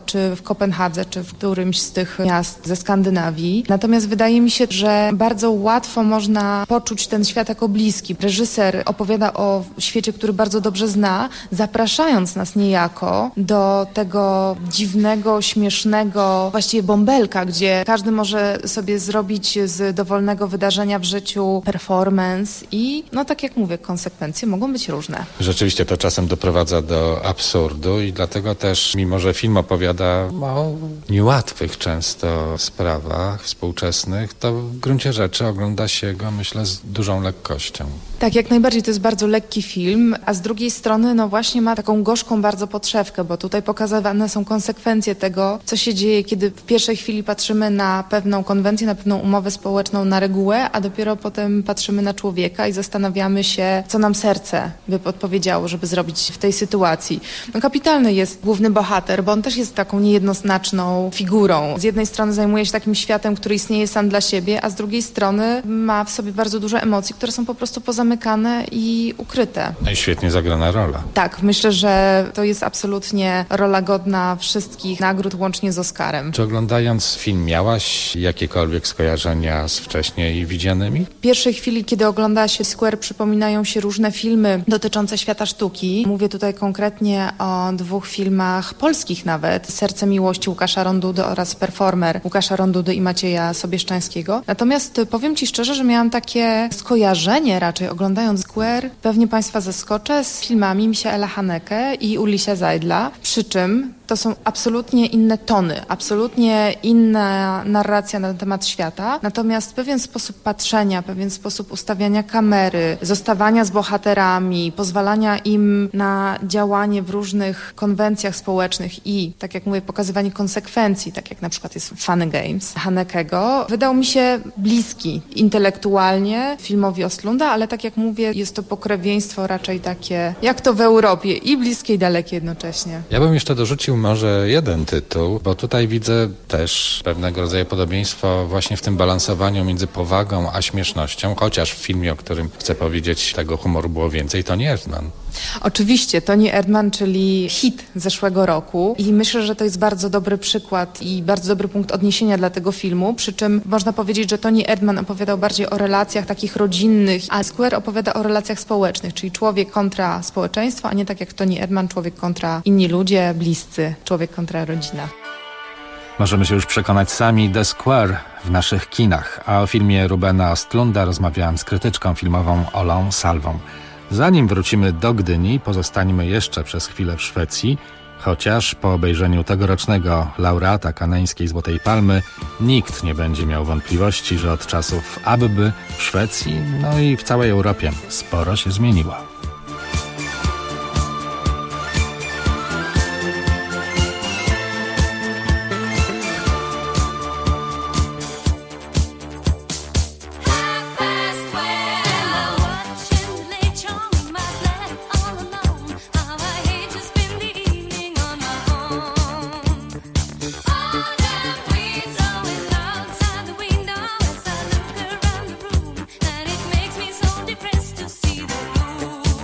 Kopenhadze, czy w którymś z tych miast ze Skandynawii. Natomiast wydaje mi się, że bardzo łatwo można poczuć ten świat jako bliski. Reżyser opowiada o świecie, który bardzo dobrze zna, zapraszając nas niejako do tego dziwnego, śmiesznego, właściwie bąbelka, gdzie każdy może sobie zrobić z dowolnego wydarzenia w życiu performance i, no tak jak mówię, konsekwencje mogą być różne. Rzeczywiście to czasem doprowadza do absurdu i dlatego też, mimo że film opowiada o niełatwych często sprawach współczesnych, to w gruncie rzeczy ogląda się go, myślę, z dużą lekkością. Tak, jak najbardziej to jest bardzo lekki film, a z drugiej strony no właśnie ma taką gorzką bardzo podszewkę, bo tutaj pokazywane są konsekwencje tego, co się dzieje, kiedy w pierwszej chwili patrzymy na pewną konwencję, na pewną umowę społeczną, na regułę, a dopiero potem patrzymy na człowieka i zastanawiamy się, co nam serce by podpowiedziało, żeby zrobić w tej sytuacji. No kapitalny jest główny bohater, bo on też jest taką niejednoznaczną figurą. Z jednej strony zajmuje się takim światem, który istnieje sam dla siebie, a z drugiej strony ma w sobie bardzo dużo emocji, które są po prostu pozamykane i ukryte. No i świetnie zagrana rola. Tak, myślę, że to jest absolutnie rola godna wszystkich nagród, łącznie z Oscarem. Czy oglądając film miałaś jakiekolwiek skojarzenia z wcześniej widzianymi? W pierwszej chwili, kiedy ogląda się Square, przypominają się różne filmy dotyczące świata sztuki. Mówię tutaj konkretnie o 2 filmach polskich nawet. Serce miłości Łukasza Rondudy oraz Performer Łukasza Rondudy i Macieja Sobieszczańskiego. Natomiast powiem Ci szczerze, że miałam takie skojarzenie raczej oglądając Square. Pewnie Państwa zaskoczę z filmami Michaela Haneke i Ulrika Seidla. Przy czym to są absolutnie inne tony, absolutnie inna narracja na temat świata. Natomiast pewien sposób patrzenia, pewien sposób ustawiania kamery, zostawania z bohaterami, pozwalania im na działanie w różnych konwencjach społecznych i, tak jak mówię, pokazywanie konsekwencji, tak jak na przykład jest Fun Games Hanekego, wydał mi się bliski intelektualnie filmowi Östlunda, ale tak jak mówię, jest to pokrewieństwo raczej takie, jak to w Europie, i bliskie i dalekie jednocześnie. Ja bym jeszcze dorzucił może jeden tytuł, bo tutaj widzę też pewnego rodzaju podobieństwo właśnie w tym balansowaniu między powagą a śmiesznością, chociaż w filmie, o którym chcę powiedzieć, tego humoru było więcej, to nie Erdmann. Oczywiście, Toni Erdmann, czyli hit zeszłego roku i myślę, że to jest bardzo dobry przykład i bardzo dobry punkt odniesienia dla tego filmu, przy czym można powiedzieć, że Toni Erdmann opowiadał bardziej o relacjach takich rodzinnych, a Square opowiada o relacjach społecznych, czyli człowiek kontra społeczeństwo, a nie tak jak Toni Erdmann, człowiek kontra inni ludzie, bliscy, człowiek kontra rodzina. Możemy się już przekonać sami. The Square w naszych kinach, a o filmie Rubena Östlunda rozmawiałem z krytyczką filmową Olą Salwą. Zanim wrócimy do Gdyni, pozostańmy jeszcze przez chwilę w Szwecji, chociaż po obejrzeniu tegorocznego laureata kanańskiej Złotej Palmy nikt nie będzie miał wątpliwości, że od czasów Abby w Szwecji, no i w całej Europie sporo się zmieniło. Makes me so depressed to see the room.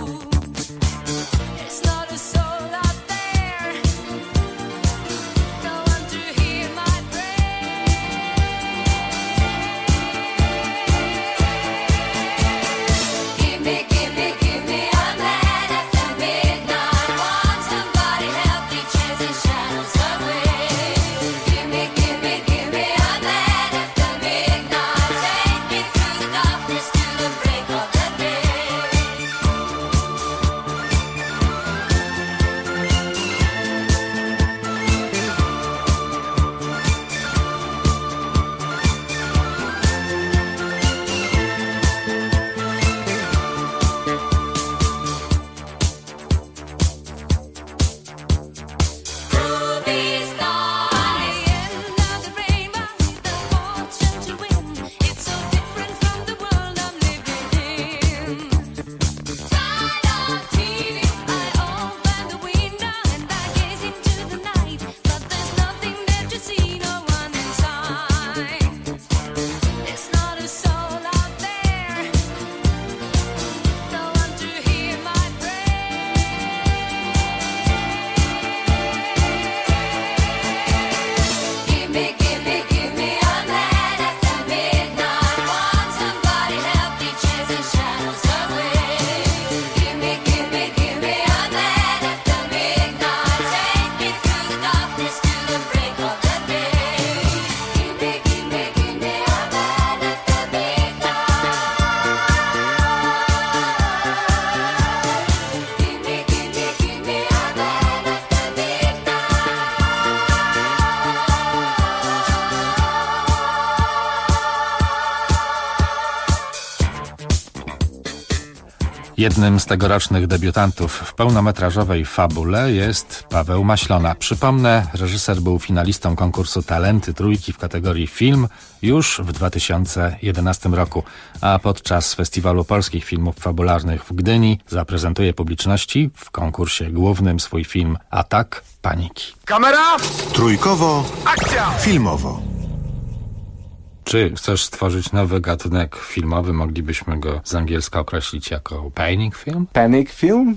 Jednym z tegorocznych debiutantów w pełnometrażowej fabule jest Paweł Maślona. Przypomnę, reżyser był finalistą konkursu Talenty Trójki w kategorii film już w 2011 roku, a podczas Festiwalu Polskich Filmów Fabularnych w Gdyni zaprezentuje publiczności w konkursie głównym swój film Atak paniki. Kamera! Trójkowo, akcja! Filmowo. Czy chcesz stworzyć nowy gatunek filmowy? Moglibyśmy go z angielska określić jako panic film? Panic film?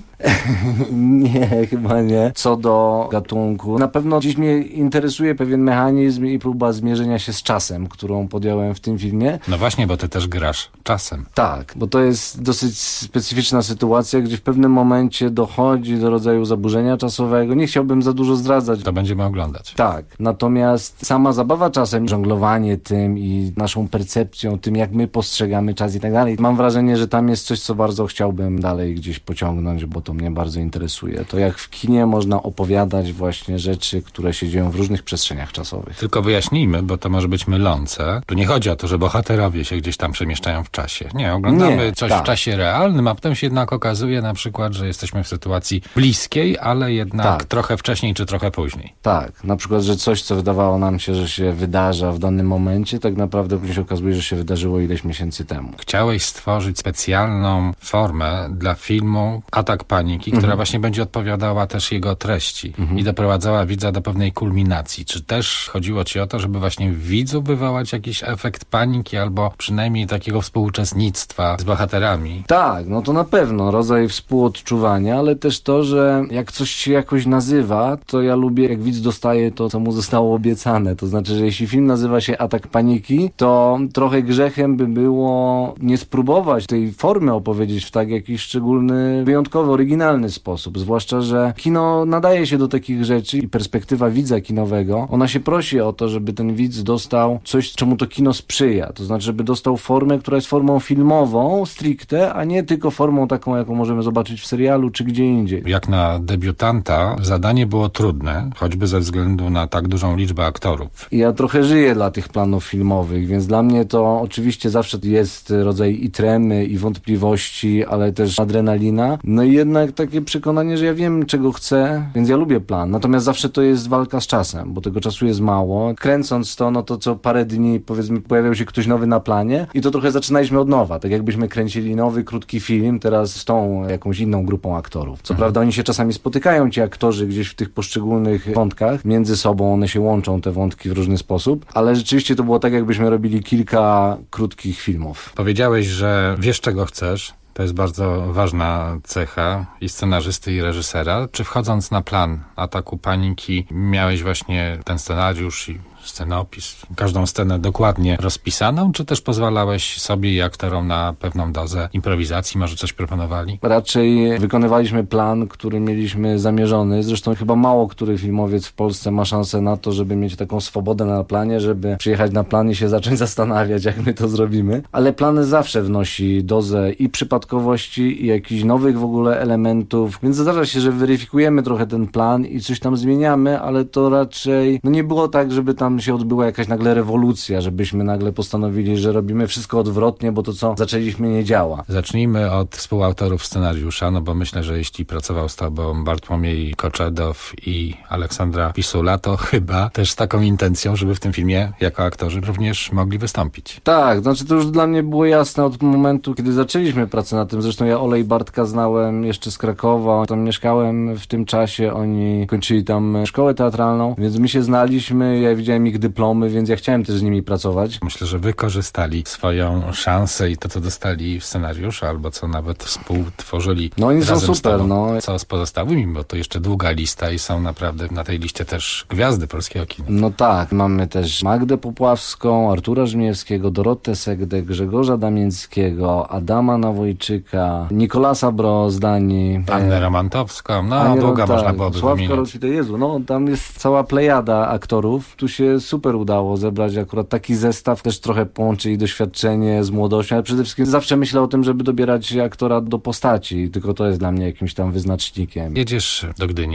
Nie, chyba nie. Co do gatunku, na pewno dziś mnie interesuje pewien mechanizm i próba zmierzenia się z czasem, którą podjąłem w tym filmie. No właśnie, bo ty też grasz czasem. Tak, bo to jest dosyć specyficzna sytuacja, gdzie w pewnym momencie dochodzi do rodzaju zaburzenia czasowego. Nie chciałbym za dużo zdradzać. To będziemy oglądać. Tak, natomiast sama zabawa czasem, żonglowanie tym i naszą percepcją, tym jak my postrzegamy czas i tak dalej. Mam wrażenie, że tam jest coś, co bardzo chciałbym dalej gdzieś pociągnąć, bo to mnie bardzo interesuje. To jak w kinie można opowiadać właśnie rzeczy, które się dzieją w różnych przestrzeniach czasowych. Tylko wyjaśnijmy, bo to może być mylące. Tu nie chodzi o to, że bohaterowie się gdzieś tam przemieszczają w czasie. Nie, oglądamy coś w czasie realnym, a potem się jednak okazuje na przykład, że jesteśmy w sytuacji bliskiej, ale jednak trochę wcześniej czy trochę później. Tak, na przykład, że coś, co wydawało nam się, że się wydarza w danym momencie, tak naprawdę później się okazuje, że się wydarzyło ileś miesięcy temu. Chciałeś stworzyć specjalną formę dla filmu Atak paniki, która właśnie będzie odpowiadała też jego treści i doprowadzała widza do pewnej kulminacji. Czy też chodziło ci o to, żeby właśnie w widzu wywołać jakiś efekt paniki albo przynajmniej takiego współuczestnictwa z bohaterami? Tak, no to na pewno rodzaj współodczuwania, ale też to, że jak coś się jakoś nazywa, to ja lubię, jak widz dostaje to, co mu zostało obiecane. To znaczy, że jeśli film nazywa się Atak paniki, to trochę grzechem by było nie spróbować tej formy opowiedzieć w tak jakiś szczególny, wyjątkowy, oryginalny sposób. Zwłaszcza, że kino nadaje się do takich rzeczy i perspektywa widza kinowego, ona się prosi o to, żeby ten widz dostał coś, czemu to kino sprzyja. To znaczy, żeby dostał formę, która jest formą filmową stricte, a nie tylko formą taką, jaką możemy zobaczyć w serialu czy gdzie indziej. Jak na debiutanta zadanie było trudne, choćby ze względu na tak dużą liczbę aktorów. Ja trochę żyję dla tych planów filmowych, więc dla mnie to oczywiście zawsze jest rodzaj i tremy, i wątpliwości, ale też adrenalina. No i jednak takie przekonanie, że ja wiem, czego chcę, więc ja lubię plan. Natomiast zawsze to jest walka z czasem, bo tego czasu jest mało. Kręcąc to, no to co parę dni, powiedzmy, pojawiał się ktoś nowy na planie i to trochę zaczynaliśmy od nowa. Tak jakbyśmy kręcili nowy, krótki film, teraz z tą jakąś inną grupą aktorów. Co prawda oni się czasami spotykają, ci aktorzy, gdzieś w tych poszczególnych wątkach. Między sobą one się łączą, te wątki w różny sposób, ale rzeczywiście to było tak, jakbyśmy robili kilka krótkich filmów. Powiedziałeś, że wiesz, czego chcesz. To jest bardzo ważna cecha i scenarzysty, i reżysera. Czy wchodząc na plan Ataku paniki miałeś właśnie ten scenariusz i scenopis, każdą scenę dokładnie rozpisaną, czy też pozwalałeś sobie i aktorom na pewną dozę improwizacji? Może coś proponowali? Raczej wykonywaliśmy plan, który mieliśmy zamierzony. Zresztą chyba mało który filmowiec w Polsce ma szansę na to, żeby mieć taką swobodę na planie, żeby przyjechać na plan i się zacząć zastanawiać, jak my to zrobimy. Ale plan zawsze wnosi dozę i przypadkowości, i jakichś nowych w ogóle elementów. Więc zdarza się, że weryfikujemy trochę ten plan i coś tam zmieniamy, ale to raczej nie było tak, żeby tam się odbyła jakaś nagle rewolucja, żebyśmy nagle postanowili, że robimy wszystko odwrotnie, bo to, co zaczęliśmy, nie działa. Zacznijmy od współautorów scenariusza, no bo myślę, że jeśli pracował z tobą Bartłomiej Koczedow i Aleksandra Pisula, to chyba też z taką intencją, żeby w tym filmie jako aktorzy również mogli wystąpić. Tak, znaczy to już dla mnie było jasne od momentu, kiedy zaczęliśmy pracę nad tym. Zresztą ja Ole i Bartka znałem jeszcze z Krakowa, tam mieszkałem w tym czasie, oni kończyli tam szkołę teatralną, więc my się znaliśmy, ja widziałem ich dyplomy, więc ja chciałem też z nimi pracować. Myślę, że wykorzystali swoją szansę i to, co dostali w scenariuszu, albo co nawet współtworzyli. No oni są super, Co z pozostałymi, bo to jeszcze długa lista i są naprawdę na tej liście też gwiazdy polskiego kina. No tak, mamy też Magdę Popławską, Artura Żmijewskiego, Dorotę Segdę, Grzegorza Damińskiego, Adama Nawojczyka, Nikolasa Bro z Danii, Annę Romantowską, no długa można byłoby wymienić. Jezu, no tam jest cała plejada aktorów. Tu się super udało zebrać akurat taki zestaw, też trochę połączy i doświadczenie z młodością, ale przede wszystkim zawsze myślę o tym, żeby dobierać aktora do postaci, tylko to jest dla mnie jakimś tam wyznacznikiem. Jedziesz do Gdyni,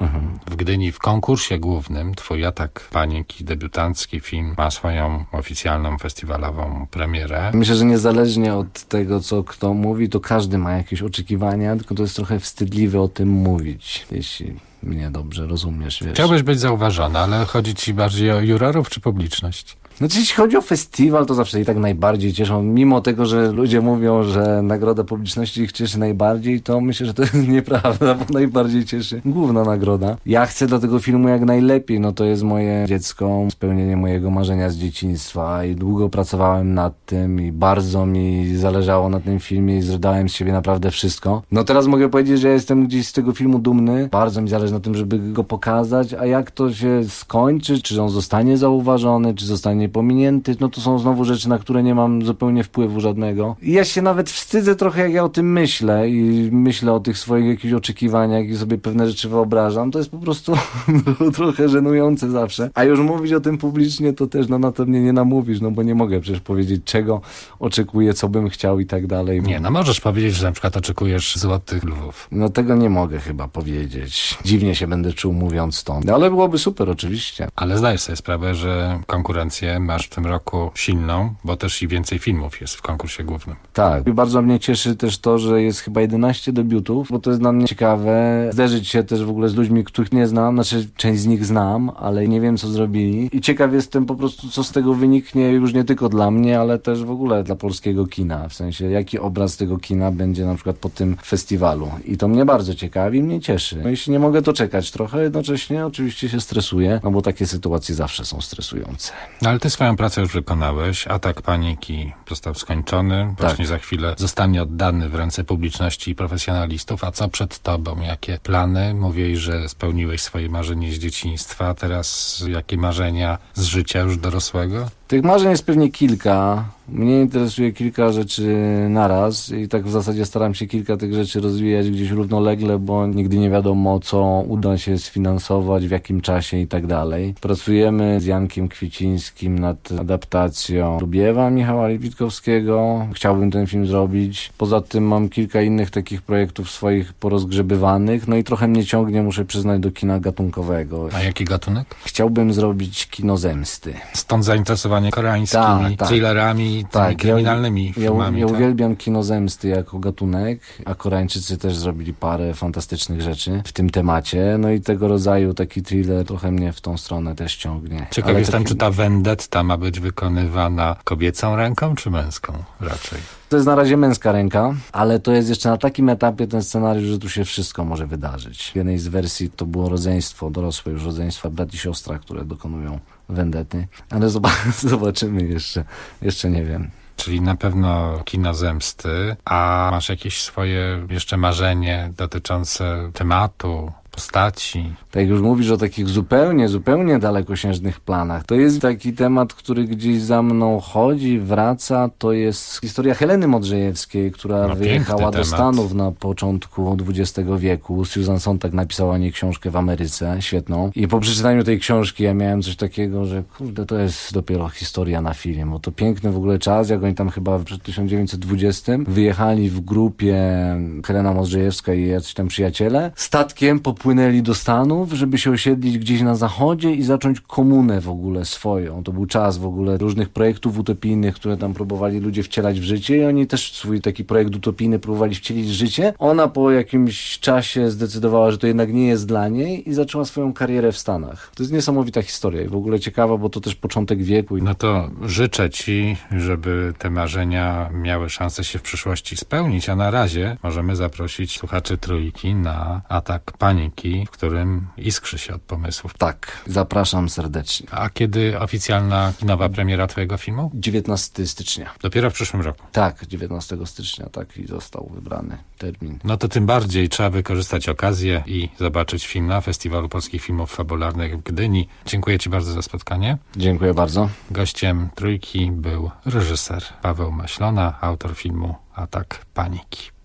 w Gdyni w konkursie głównym. Twój Atak Paniki, debiutancki film, ma swoją oficjalną festiwalową premierę. Myślę, że niezależnie od tego, co kto mówi, to każdy ma jakieś oczekiwania, tylko to jest trochę wstydliwe o tym mówić, jeśli mnie dobrze rozumiesz, wiesz. Chciałbyś być zauważony, ale chodzi ci bardziej o jurorów czy publiczność? Znaczy, jeśli chodzi o festiwal, to zawsze i tak najbardziej cieszą. Mimo tego, że ludzie mówią, że nagroda publiczności ich cieszy najbardziej, to myślę, że to jest nieprawda, bo najbardziej cieszy główna nagroda. Ja chcę do tego filmu jak najlepiej, no to jest moje dziecko, spełnienie mojego marzenia z dzieciństwa i długo pracowałem nad tym i bardzo mi zależało na tym filmie i zdałem z siebie naprawdę wszystko. No teraz mogę powiedzieć, że ja jestem gdzieś z tego filmu dumny. Bardzo mi zależy na tym, żeby go pokazać, a jak to się skończy, czy on zostanie zauważony, czy zostanie pominięty, no to są znowu rzeczy, na które nie mam zupełnie wpływu żadnego. I ja się nawet wstydzę trochę, jak ja o tym myślę i myślę o tych swoich jakichś oczekiwaniach i sobie pewne rzeczy wyobrażam. To jest po prostu trochę żenujące zawsze. A już mówić o tym publicznie, to też na to mnie nie namówisz, no bo nie mogę przecież powiedzieć, czego oczekuję, co bym chciał i tak dalej. Nie, no możesz powiedzieć, że na przykład oczekujesz Złotych Lwów. No tego nie mogę chyba powiedzieć. Dziwnie się będę czuł mówiąc to. No, ale byłoby super oczywiście. Ale zdajesz sobie sprawę, że konkurencję masz w tym roku silną, bo też i więcej filmów jest w konkursie głównym. Tak. I bardzo mnie cieszy też to, że jest chyba 11 debiutów, bo to jest dla mnie ciekawe. Zderzyć się też w ogóle z ludźmi, których nie znam, znaczy część z nich znam, ale nie wiem, co zrobili. I ciekaw jestem po prostu, co z tego wyniknie już nie tylko dla mnie, ale też w ogóle dla polskiego kina. W sensie, jaki obraz tego kina będzie na przykład po tym festiwalu. I to mnie bardzo ciekawi i mnie cieszy. No jeśli nie mogę doczekać trochę, jednocześnie oczywiście się stresuję, no bo takie sytuacje zawsze są stresujące. No ale ty swoją pracę już wykonałeś. Atak Paniki został skończony. Właśnie za chwilę zostanie oddany w ręce publiczności i profesjonalistów. A co przed tobą? Jakie plany? Mówiłeś, że spełniłeś swoje marzenie z dzieciństwa. A teraz jakie marzenia z życia już dorosłego? Tych marzeń jest pewnie kilka. Mnie interesuje kilka rzeczy naraz i tak w zasadzie staram się kilka tych rzeczy rozwijać gdzieś równolegle, bo nigdy nie wiadomo, co uda się sfinansować, w jakim czasie i tak dalej. Pracujemy z Jankiem Kwiecińskim nad adaptacją Lubiewa Michała Witkowskiego. Chciałbym ten film zrobić. Poza tym mam kilka innych takich projektów swoich porozgrzebywanych. No i trochę mnie ciągnie, muszę przyznać, do kina gatunkowego. A jaki gatunek? Chciałbym zrobić kino zemsty. Stąd zainteresowanie koreańskimi thrillerami, kryminalnymi filmami. Ja uwielbiam kino zemsty jako gatunek, a Koreańczycy też zrobili parę fantastycznych rzeczy w tym temacie. No i tego rodzaju taki thriller trochę mnie w tą stronę też ciągnie. Ciekaw jestem, czy ta vendetta ma być wykonywana kobiecą ręką, czy męską raczej? To jest na razie męska ręka, ale to jest jeszcze na takim etapie ten scenariusz, że tu się wszystko może wydarzyć. W jednej z wersji to było rodzeństwo, dorosłe już rodzeństwa, brat i siostra, które dokonują vendety, ale zobaczymy jeszcze nie wiem. Czyli na pewno kino zemsty, a masz jakieś swoje jeszcze marzenie dotyczące tematu, postaci? Tak jak już mówisz o takich zupełnie dalekosiężnych planach. To jest taki temat, który gdzieś za mną chodzi, wraca. To jest historia Heleny Modrzejewskiej, która wyjechała do Stanów na początku XX wieku. Susan Sontag napisała o niej książkę w Ameryce, świetną. I po przeczytaniu tej książki ja miałem coś takiego, że kurde, to jest dopiero historia na film. Bo to piękny w ogóle czas, jak oni tam chyba przed 1920 wyjechali w grupie Helena Modrzejewska i jacyś tam przyjaciele. Statkiem popłynęli do Stanów, żeby się osiedlić gdzieś na zachodzie i zacząć komunę w ogóle swoją. To był czas w ogóle różnych projektów utopijnych, które tam próbowali ludzie wcielać w życie i oni też swój taki projekt utopijny próbowali wcielić w życie. Ona po jakimś czasie zdecydowała, że to jednak nie jest dla niej i zaczęła swoją karierę w Stanach. To jest niesamowita historia i w ogóle ciekawa, bo to też początek wieku. No to życzę ci, żeby te marzenia miały szansę się w przyszłości spełnić, a na razie możemy zaprosić słuchaczy Trójki na Atak Paniki, w którym iskrzy się od pomysłów. Tak, zapraszam serdecznie. A kiedy oficjalna kinowa premiera twojego filmu? 19 stycznia. Dopiero w przyszłym roku? Tak, 19 stycznia, tak i został wybrany termin. No to tym bardziej trzeba wykorzystać okazję i zobaczyć film na Festiwalu Polskich Filmów Fabularnych w Gdyni. Dziękuję ci bardzo za spotkanie. Dziękuję bardzo. Gościem Trójki był reżyser Paweł Maślona, autor filmu Atak Paniki.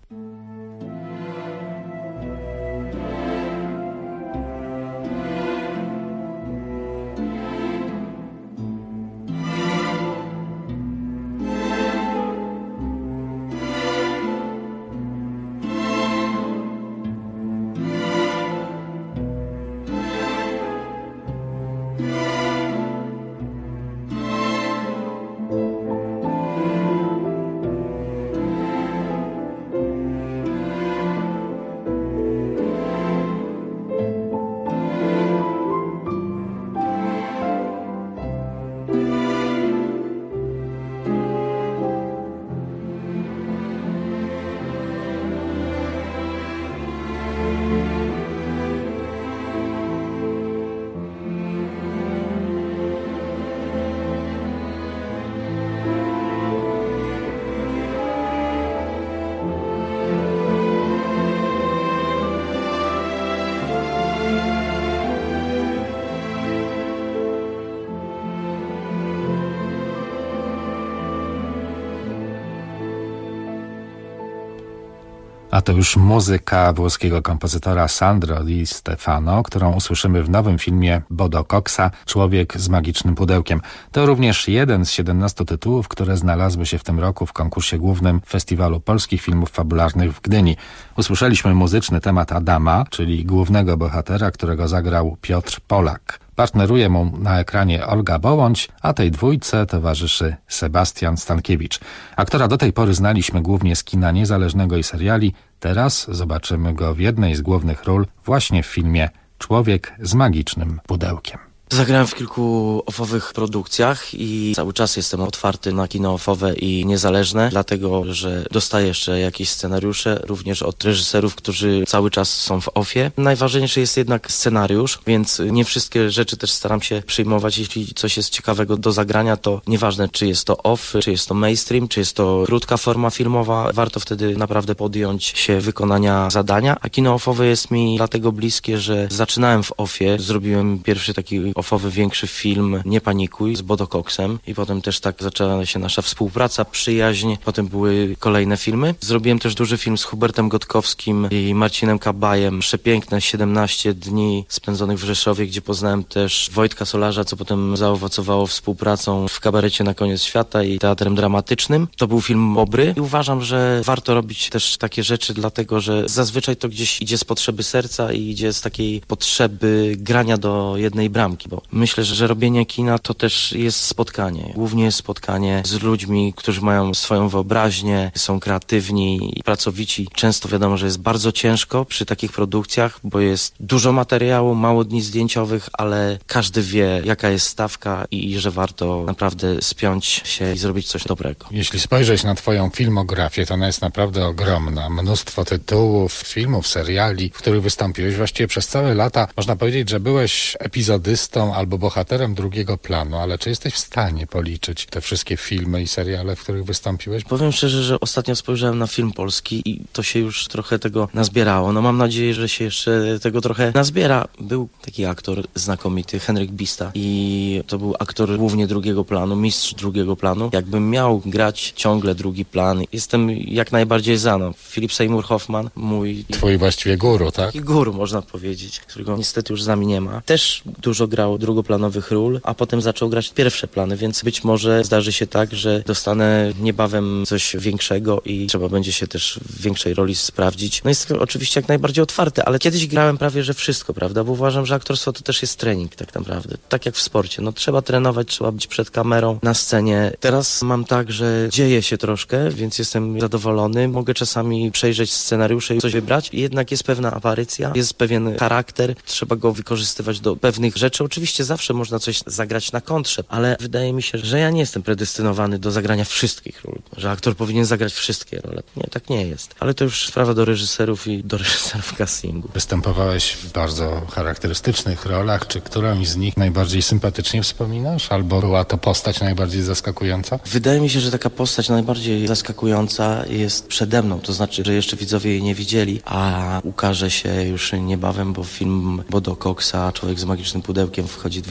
A to już muzyka włoskiego kompozytora Sandro Di Stefano, którą usłyszymy w nowym filmie Bodo Coxa Człowiek z magicznym pudełkiem. To również jeden z 17 tytułów, które znalazły się w tym roku w konkursie głównym Festiwalu Polskich Filmów Fabularnych w Gdyni. Usłyszeliśmy muzyczny temat Adama, czyli głównego bohatera, którego zagrał Piotr Polak. Partneruje mu na ekranie Olga Bołądź, a tej dwójce towarzyszy Sebastian Stankiewicz. Aktora do tej pory znaliśmy głównie z kina niezależnego i seriali. Teraz zobaczymy go w jednej z głównych ról właśnie w filmie Człowiek z magicznym pudełkiem. Zagrałem w kilku ofowych produkcjach i cały czas jestem otwarty na kino ofowe i niezależne, dlatego że dostaję jeszcze jakieś scenariusze, również od reżyserów, którzy cały czas są w ofie. Najważniejszy jest jednak scenariusz, więc nie wszystkie rzeczy też staram się przyjmować. Jeśli coś jest ciekawego do zagrania, to nieważne, czy jest to off, czy jest to mainstream, czy jest to krótka forma filmowa, warto wtedy naprawdę podjąć się wykonania zadania. A kino ofowe jest mi dlatego bliskie, że zaczynałem w ofie, zrobiłem pierwszy taki ofowy większy film Nie panikuj z Bodo Coxem i potem też tak zaczęła się nasza współpraca, przyjaźń, potem były kolejne filmy. Zrobiłem też duży film z Hubertem Gotkowskim i Marcinem Kabajem, przepiękne 17 dni spędzonych w Rzeszowie, gdzie poznałem też Wojtka Solarza, co potem zaowocowało współpracą w Kabarecie na koniec świata i Teatrem Dramatycznym. To był film dobry i uważam, że warto robić też takie rzeczy, dlatego że zazwyczaj to gdzieś idzie z potrzeby serca i idzie z takiej potrzeby grania do jednej bramki, bo myślę, że robienie kina to też jest spotkanie. Głównie jest spotkanie z ludźmi, którzy mają swoją wyobraźnię, są kreatywni i pracowici. Często wiadomo, że jest bardzo ciężko przy takich produkcjach, bo jest dużo materiału, mało dni zdjęciowych, ale każdy wie, jaka jest stawka i że warto naprawdę spiąć się i zrobić coś dobrego. Jeśli spojrzeć na twoją filmografię, to ona jest naprawdę ogromna. Mnóstwo tytułów, filmów, seriali, w których wystąpiłeś właściwie przez całe lata. Można powiedzieć, że byłeś epizodystą albo bohaterem drugiego planu, ale czy jesteś w stanie policzyć te wszystkie filmy i seriale, w których wystąpiłeś? Powiem szczerze, że ostatnio spojrzałem na film polski i to się już trochę tego nazbierało. No mam nadzieję, że się jeszcze tego trochę nazbiera. Był taki aktor znakomity, Henryk Bista i to był aktor głównie drugiego planu, mistrz drugiego planu. Jakbym miał grać ciągle drugi plan, jestem jak najbardziej za. No. Philip Seymour Hoffman, mój... Twój właściwie guru, tak? Taki guru, można powiedzieć, którego niestety już z nami nie ma. Też dużo grał drugoplanowych ról, a potem zaczął grać pierwsze plany, więc być może zdarzy się tak, że dostanę niebawem coś większego i trzeba będzie się też w większej roli sprawdzić. No jest oczywiście jak najbardziej otwarte, ale kiedyś grałem prawie, że wszystko, prawda, bo uważam, że aktorstwo to też jest trening tak naprawdę. Tak jak w sporcie, no trzeba trenować, trzeba być przed kamerą, na scenie. Teraz mam tak, że dzieje się troszkę, więc jestem zadowolony. Mogę czasami przejrzeć scenariusze i coś wybrać. Jednak jest pewna aparycja, jest pewien charakter, trzeba go wykorzystywać do pewnych rzeczy. Oczywiście zawsze można coś zagrać na kontrze, ale wydaje mi się, że ja nie jestem predestynowany do zagrania wszystkich ról, że aktor powinien zagrać wszystkie role. Nie, tak nie jest. Ale to już sprawa do reżyserów i do reżyserów castingu. Występowałeś w bardzo charakterystycznych rolach. Czy którąś z nich najbardziej sympatycznie wspominasz? Albo była to postać najbardziej zaskakująca? Wydaje mi się, że taka postać najbardziej zaskakująca jest przede mną. To znaczy, że jeszcze widzowie jej nie widzieli, a ukaże się już niebawem, bo film Bodo Coxa Człowiek z magicznym pudełkiem wchodzi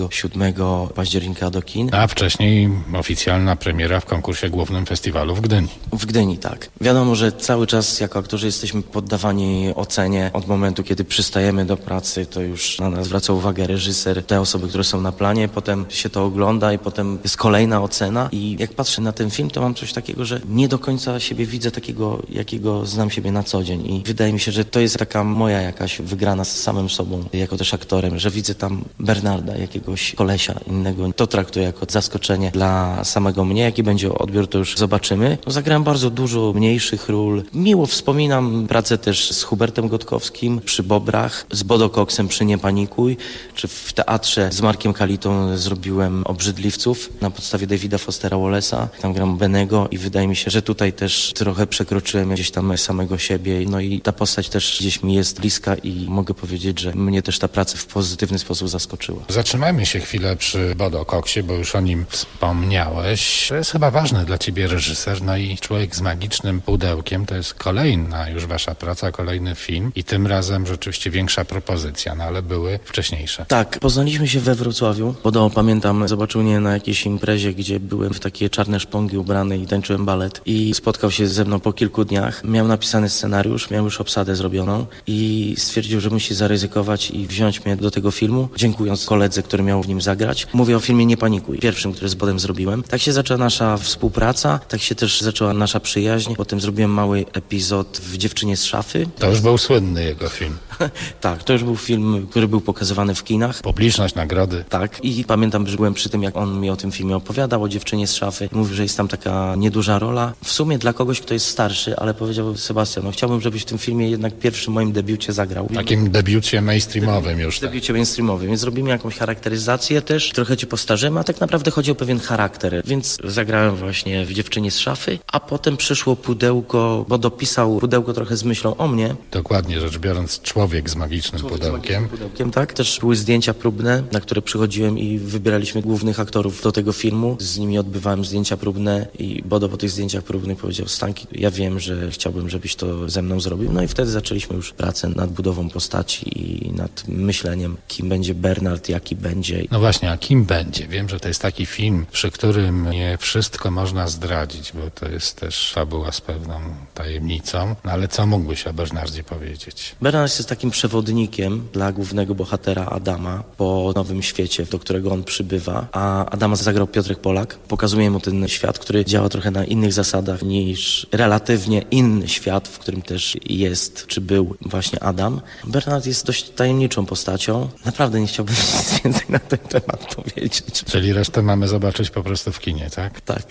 27 października do kin. A wcześniej oficjalna premiera w konkursie głównym festiwalu w Gdyni. W Gdyni, tak. Wiadomo, że cały czas jako aktorzy jesteśmy poddawani ocenie. Od momentu, kiedy przystajemy do pracy, to już na nas zwraca uwagę reżyser, te osoby, które są na planie, potem się to ogląda i potem jest kolejna ocena i jak patrzę na ten film, to mam coś takiego, że nie do końca siebie widzę takiego, jakiego znam siebie na co dzień i wydaje mi się, że to jest taka moja jakaś wygrana z samym sobą, jako też aktorem, że widzę tam Bernarda, jakiegoś kolesia innego. To traktuję jako zaskoczenie dla samego mnie. Jaki będzie odbiór, to już zobaczymy. No, zagrałem bardzo dużo mniejszych ról. Miło wspominam pracę też z Hubertem Gotkowskim przy Bobrach, z Bodo Coxem przy Nie panikuj, czy w teatrze z Markiem Kalitą zrobiłem Obrzydliwców na podstawie Davida Fostera Wallace'a. Tam gram Benego i wydaje mi się, że tutaj też trochę przekroczyłem gdzieś tam samego siebie. No i ta postać też gdzieś mi jest bliska i mogę powiedzieć, że mnie też ta praca w pozytywny sposób zaskoczyła. zaskoczyło. Zatrzymajmy się chwilę przy Bodo Coxie, bo już o nim wspomniałeś. To jest chyba ważny dla ciebie reżyser, no i Człowiek z magicznym pudełkiem to jest kolejna już wasza praca, kolejny film i tym razem rzeczywiście większa propozycja, no ale były wcześniejsze. Tak, poznaliśmy się we Wrocławiu. Bodo, pamiętam, zobaczył mnie na jakiejś imprezie, gdzie byłem w takie czarne szpongi ubrany i tańczyłem balet i spotkał się ze mną po kilku dniach. Miał napisany scenariusz, miał już obsadę zrobioną i stwierdził, że musi zaryzykować i wziąć mnie do tego filmu, dziękując koledze, który miał w nim zagrać. Mówię o filmie Nie panikuj, pierwszym, który z Bodem zrobiłem. Tak się zaczęła nasza współpraca, tak się też zaczęła nasza przyjaźń. Potem zrobiłem mały epizod w Dziewczynie z szafy. To już był słynny jego film. Tak, to już był film, który był pokazywany w kinach. Publiczność, nagrody. Tak, i pamiętam, że byłem przy tym, jak on mi o tym filmie opowiadał, o Dziewczynie z szafy. Mówił, że jest tam taka nieduża rola. W sumie dla kogoś, kto jest starszy, ale powiedział: Sebastian, no chciałbym, żebyś w tym filmie jednak pierwszym moim debiucie zagrał. Takim debiucie mainstreamowym już. Debiucie mainstreamowym, więc zrobimy jakąś charakteryzację też. Trochę cię postarzymy, a tak naprawdę chodzi o pewien charakter. Więc zagrałem właśnie w Dziewczynie z szafy, a potem przyszło Pudełko, bo dopisał Pudełko trochę z myślą o mnie. Dokładnie rzecz biorąc, Człowiek z magicznym pudełkiem. Tak, też były zdjęcia próbne, na które przychodziłem i wybieraliśmy głównych aktorów do tego filmu. Z nimi odbywałem zdjęcia próbne i Bodo po tych zdjęciach próbnych powiedział: Stanki, ja wiem, że chciałbym, żebyś to ze mną zrobił. No i wtedy zaczęliśmy już pracę nad budową postaci i nad myśleniem, kim będzie Bernard, jaki będzie. No właśnie, a kim będzie? Wiem, że to jest taki film, przy którym nie wszystko można zdradzić, bo to jest też fabuła z pewną tajemnicą. No ale co mógłbyś o Bernardzie powiedzieć? Bernard jest takim przewodnikiem dla głównego bohatera Adama po nowym świecie, do którego on przybywa, a Adama zagrał Piotrek Polak. Pokazuje mu ten świat, który działa trochę na innych zasadach niż relatywnie inny świat, w którym też jest, czy był właśnie Adam. Bernard jest dość tajemniczą postacią. Naprawdę nie chciałbym nic więcej na ten temat powiedzieć. Czyli resztę mamy zobaczyć po prostu w kinie, tak? Tak.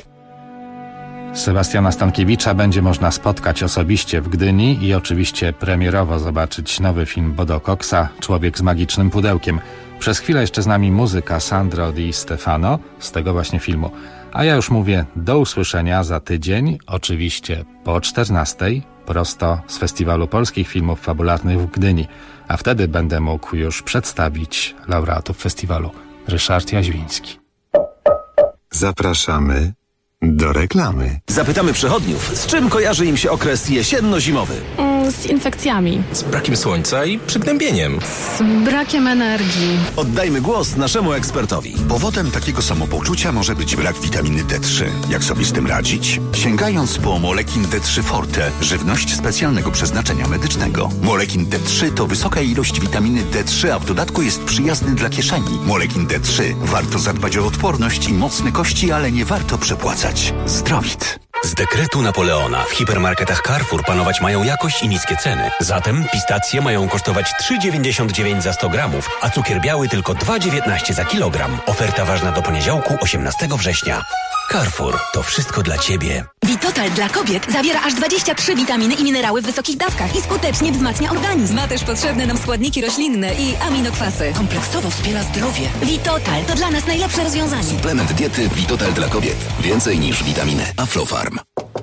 Sebastiana Stankiewicza będzie można spotkać osobiście w Gdyni i oczywiście premierowo zobaczyć nowy film Bodo Coxa, Człowiek z magicznym pudełkiem. Przez chwilę jeszcze z nami muzyka Sandro Di Stefano z tego właśnie filmu. A ja już mówię do usłyszenia za tydzień, oczywiście po 14:00, prosto z Festiwalu Polskich Filmów Fabularnych w Gdyni. A wtedy będę mógł już przedstawić laureatów festiwalu. Ryszard Jaźwiński. Zapraszamy do reklamy. Zapytamy przechodniów, z czym kojarzy im się okres jesienno-zimowy? Z infekcjami. Z brakiem słońca i przygnębieniem. Z brakiem energii. Oddajmy głos naszemu ekspertowi. Powodem takiego samopoczucia może być brak witaminy D3. Jak sobie z tym radzić? Sięgając po Molekin D3 Forte, żywność specjalnego przeznaczenia medycznego. Molekin D3 to wysoka ilość witaminy D3, a w dodatku jest przyjazny dla kieszeni. Molekin D3. Warto zadbać o odporność i mocne kości, ale nie warto przepłacać. Zdrowit. Z dekretu Napoleona w hipermarketach Carrefour panować mają jakość i niskie ceny. Zatem pistacje mają kosztować 3,99 za 100 gramów, a cukier biały tylko 2,19 za kilogram. Oferta ważna do poniedziałku, 18 września. Carrefour, to wszystko dla Ciebie. Vitotal dla kobiet zawiera aż 23 witaminy i minerały w wysokich dawkach i skutecznie wzmacnia organizm. Ma też potrzebne nam składniki roślinne i aminokwasy. Kompleksowo wspiera zdrowie. Vitotal to dla nas najlepsze rozwiązanie. Suplement diety Vitotal dla kobiet. Więcej niż witaminy. Aflofarm.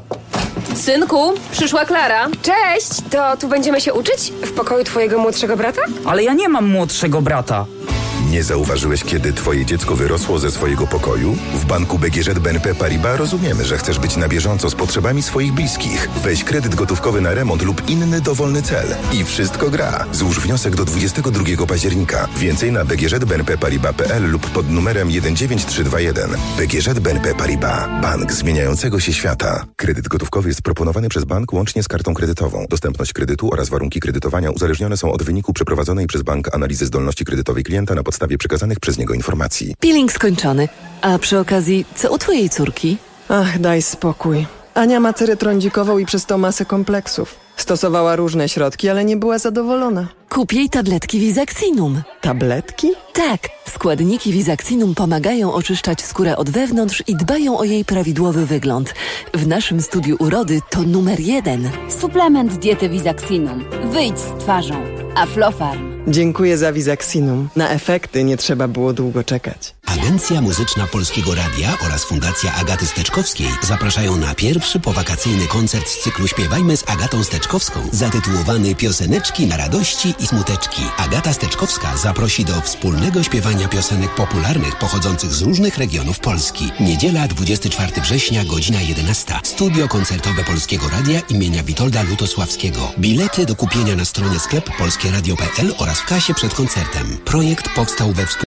Synku, przyszła Klara. Cześć, to tu będziemy się uczyć? W pokoju twojego młodszego brata? Ale ja nie mam młodszego brata. Nie zauważyłeś, kiedy twoje dziecko wyrosło ze swojego pokoju? W banku BGŻ BNP Paribas rozumiemy, że chcesz być na bieżąco z potrzebami swoich bliskich. Weź kredyt gotówkowy na remont lub inny dowolny cel. I wszystko gra. Złóż wniosek do 22 października. Więcej na bgżbnpparibas.pl lub pod numerem 19321. BGŻ BNP Paribas. Bank zmieniającego się świata. Kredyt gotówkowy jest proponowany przez bank łącznie z kartą kredytową. Dostępność kredytu oraz warunki kredytowania uzależnione są od wyniku przeprowadzonej przez bank analizy zdolności kredytowej klienta na podstawie przekazanych przez niego informacji. Peeling skończony. A przy okazji, co u twojej córki? Ach, daj spokój. Ania ma cerę trądzikową i przez to masę kompleksów. Stosowała różne środki, ale nie była zadowolona. Kup jej tabletki Visaxinum. Tabletki? Tak. Składniki Visaxinum pomagają oczyszczać skórę od wewnątrz i dbają o jej prawidłowy wygląd. W naszym studiu urody to numer 1. Suplement diety Visaxinum. Wyjdź z twarzą. Aflofarm. Dziękuję za Visaxinum. Na efekty nie trzeba było długo czekać. Agencja Muzyczna Polskiego Radia oraz Fundacja Agaty Steczkowskiej zapraszają na pierwszy powakacyjny koncert z cyklu Śpiewajmy z Agatą Steczkowską, zatytułowany Pioseneczki na radości i smuteczki. Agata Steczkowska zaprosi do wspólnego śpiewania piosenek popularnych pochodzących z różnych regionów Polski. Niedziela 24 września, godzina 11. Studio koncertowe Polskiego Radia imienia Witolda Lutosławskiego. Bilety do kupienia na stronie sklep polskieradio.pl oraz w kasie przed koncertem. Projekt powstał we współpracy